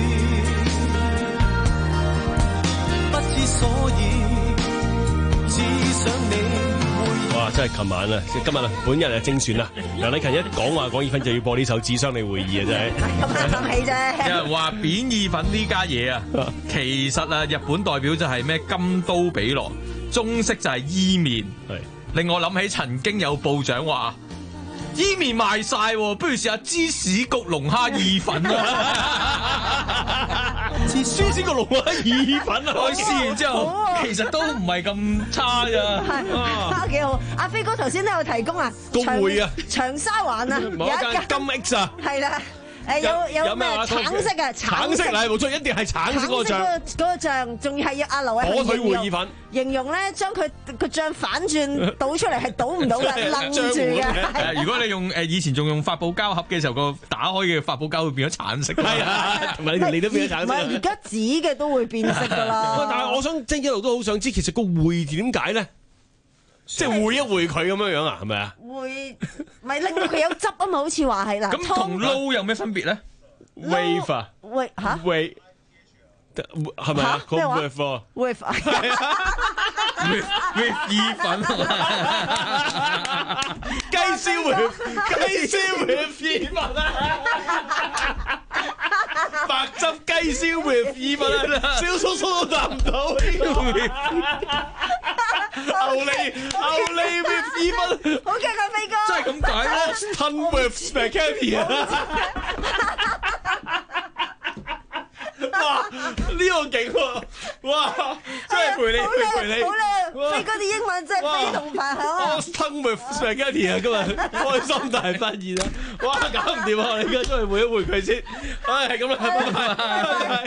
不知所以，只想你會。 哇！真係琴晚啊，今日啊，本日啊精選啦。梁禮勤一講話講意粉就要播呢首《只想你會意》啊，真係。 咁啱諗起啫。 有人話扁意粉呢家嘢啊，其實啊，日本代表就係咩金刀比羅，中式就係伊麵。係令我諗起曾經有部長話伊麵賣晒，不如試下芝士焗龍蝦意粉啊！ 燒煎個龍蝦意粉啊！ 我試完之後，其實都唔係咁差咋。 係，幾好。阿飛哥頭先都有提供啊， 個會啊， 長沙灣啊，有一間金 X 啊， 係啦。誒有有咩橙色嘅橙色嚟冇錯，一定係橙色嗰個醬。 嗰個醬仲要係要阿劉偉火腿會意粉形容咧，將佢個醬反轉倒出嚟係倒唔到嘅，愣住嘅。 如果你用誒以前仲用發泡膠盒嘅時候，個打開嘅發泡膠會變咗橙色。 係啊，同埋你都變咗橙色。 唔係而家紙嘅都會變色㗎啦。 但係我想即係一路都好想知，其實個會點解咧？即係會一會佢咁樣樣啊？係咪啊？ 會咪令到佢有汁啊嘛？好似話係啦。 咁同撈有咩分別咧 ？Wave 啊 ，wave 嚇 ，wave 係咪啊？個 wave 啊 ，wave ，wave wave 意粉， 雞燒 wave 雞燒 wave 意粉啊！白汁雞燒 with 意粉啊，燒叔叔都答唔到。牛脷牛脷 with 意粉， 好勁啊，飛哥！ 真係咁解咯 ，Tongue with spaghetti 啊！哇，呢個勁喎！哇，真係陪你陪你， 好靚！飛哥啲英文真係非同凡響啊 ！Tongue with spaghetti 啊，今日開心大發現啊！哇，搞唔掂啊！我哋而家出去會一會佢先。唉，係咁啦，拜拜。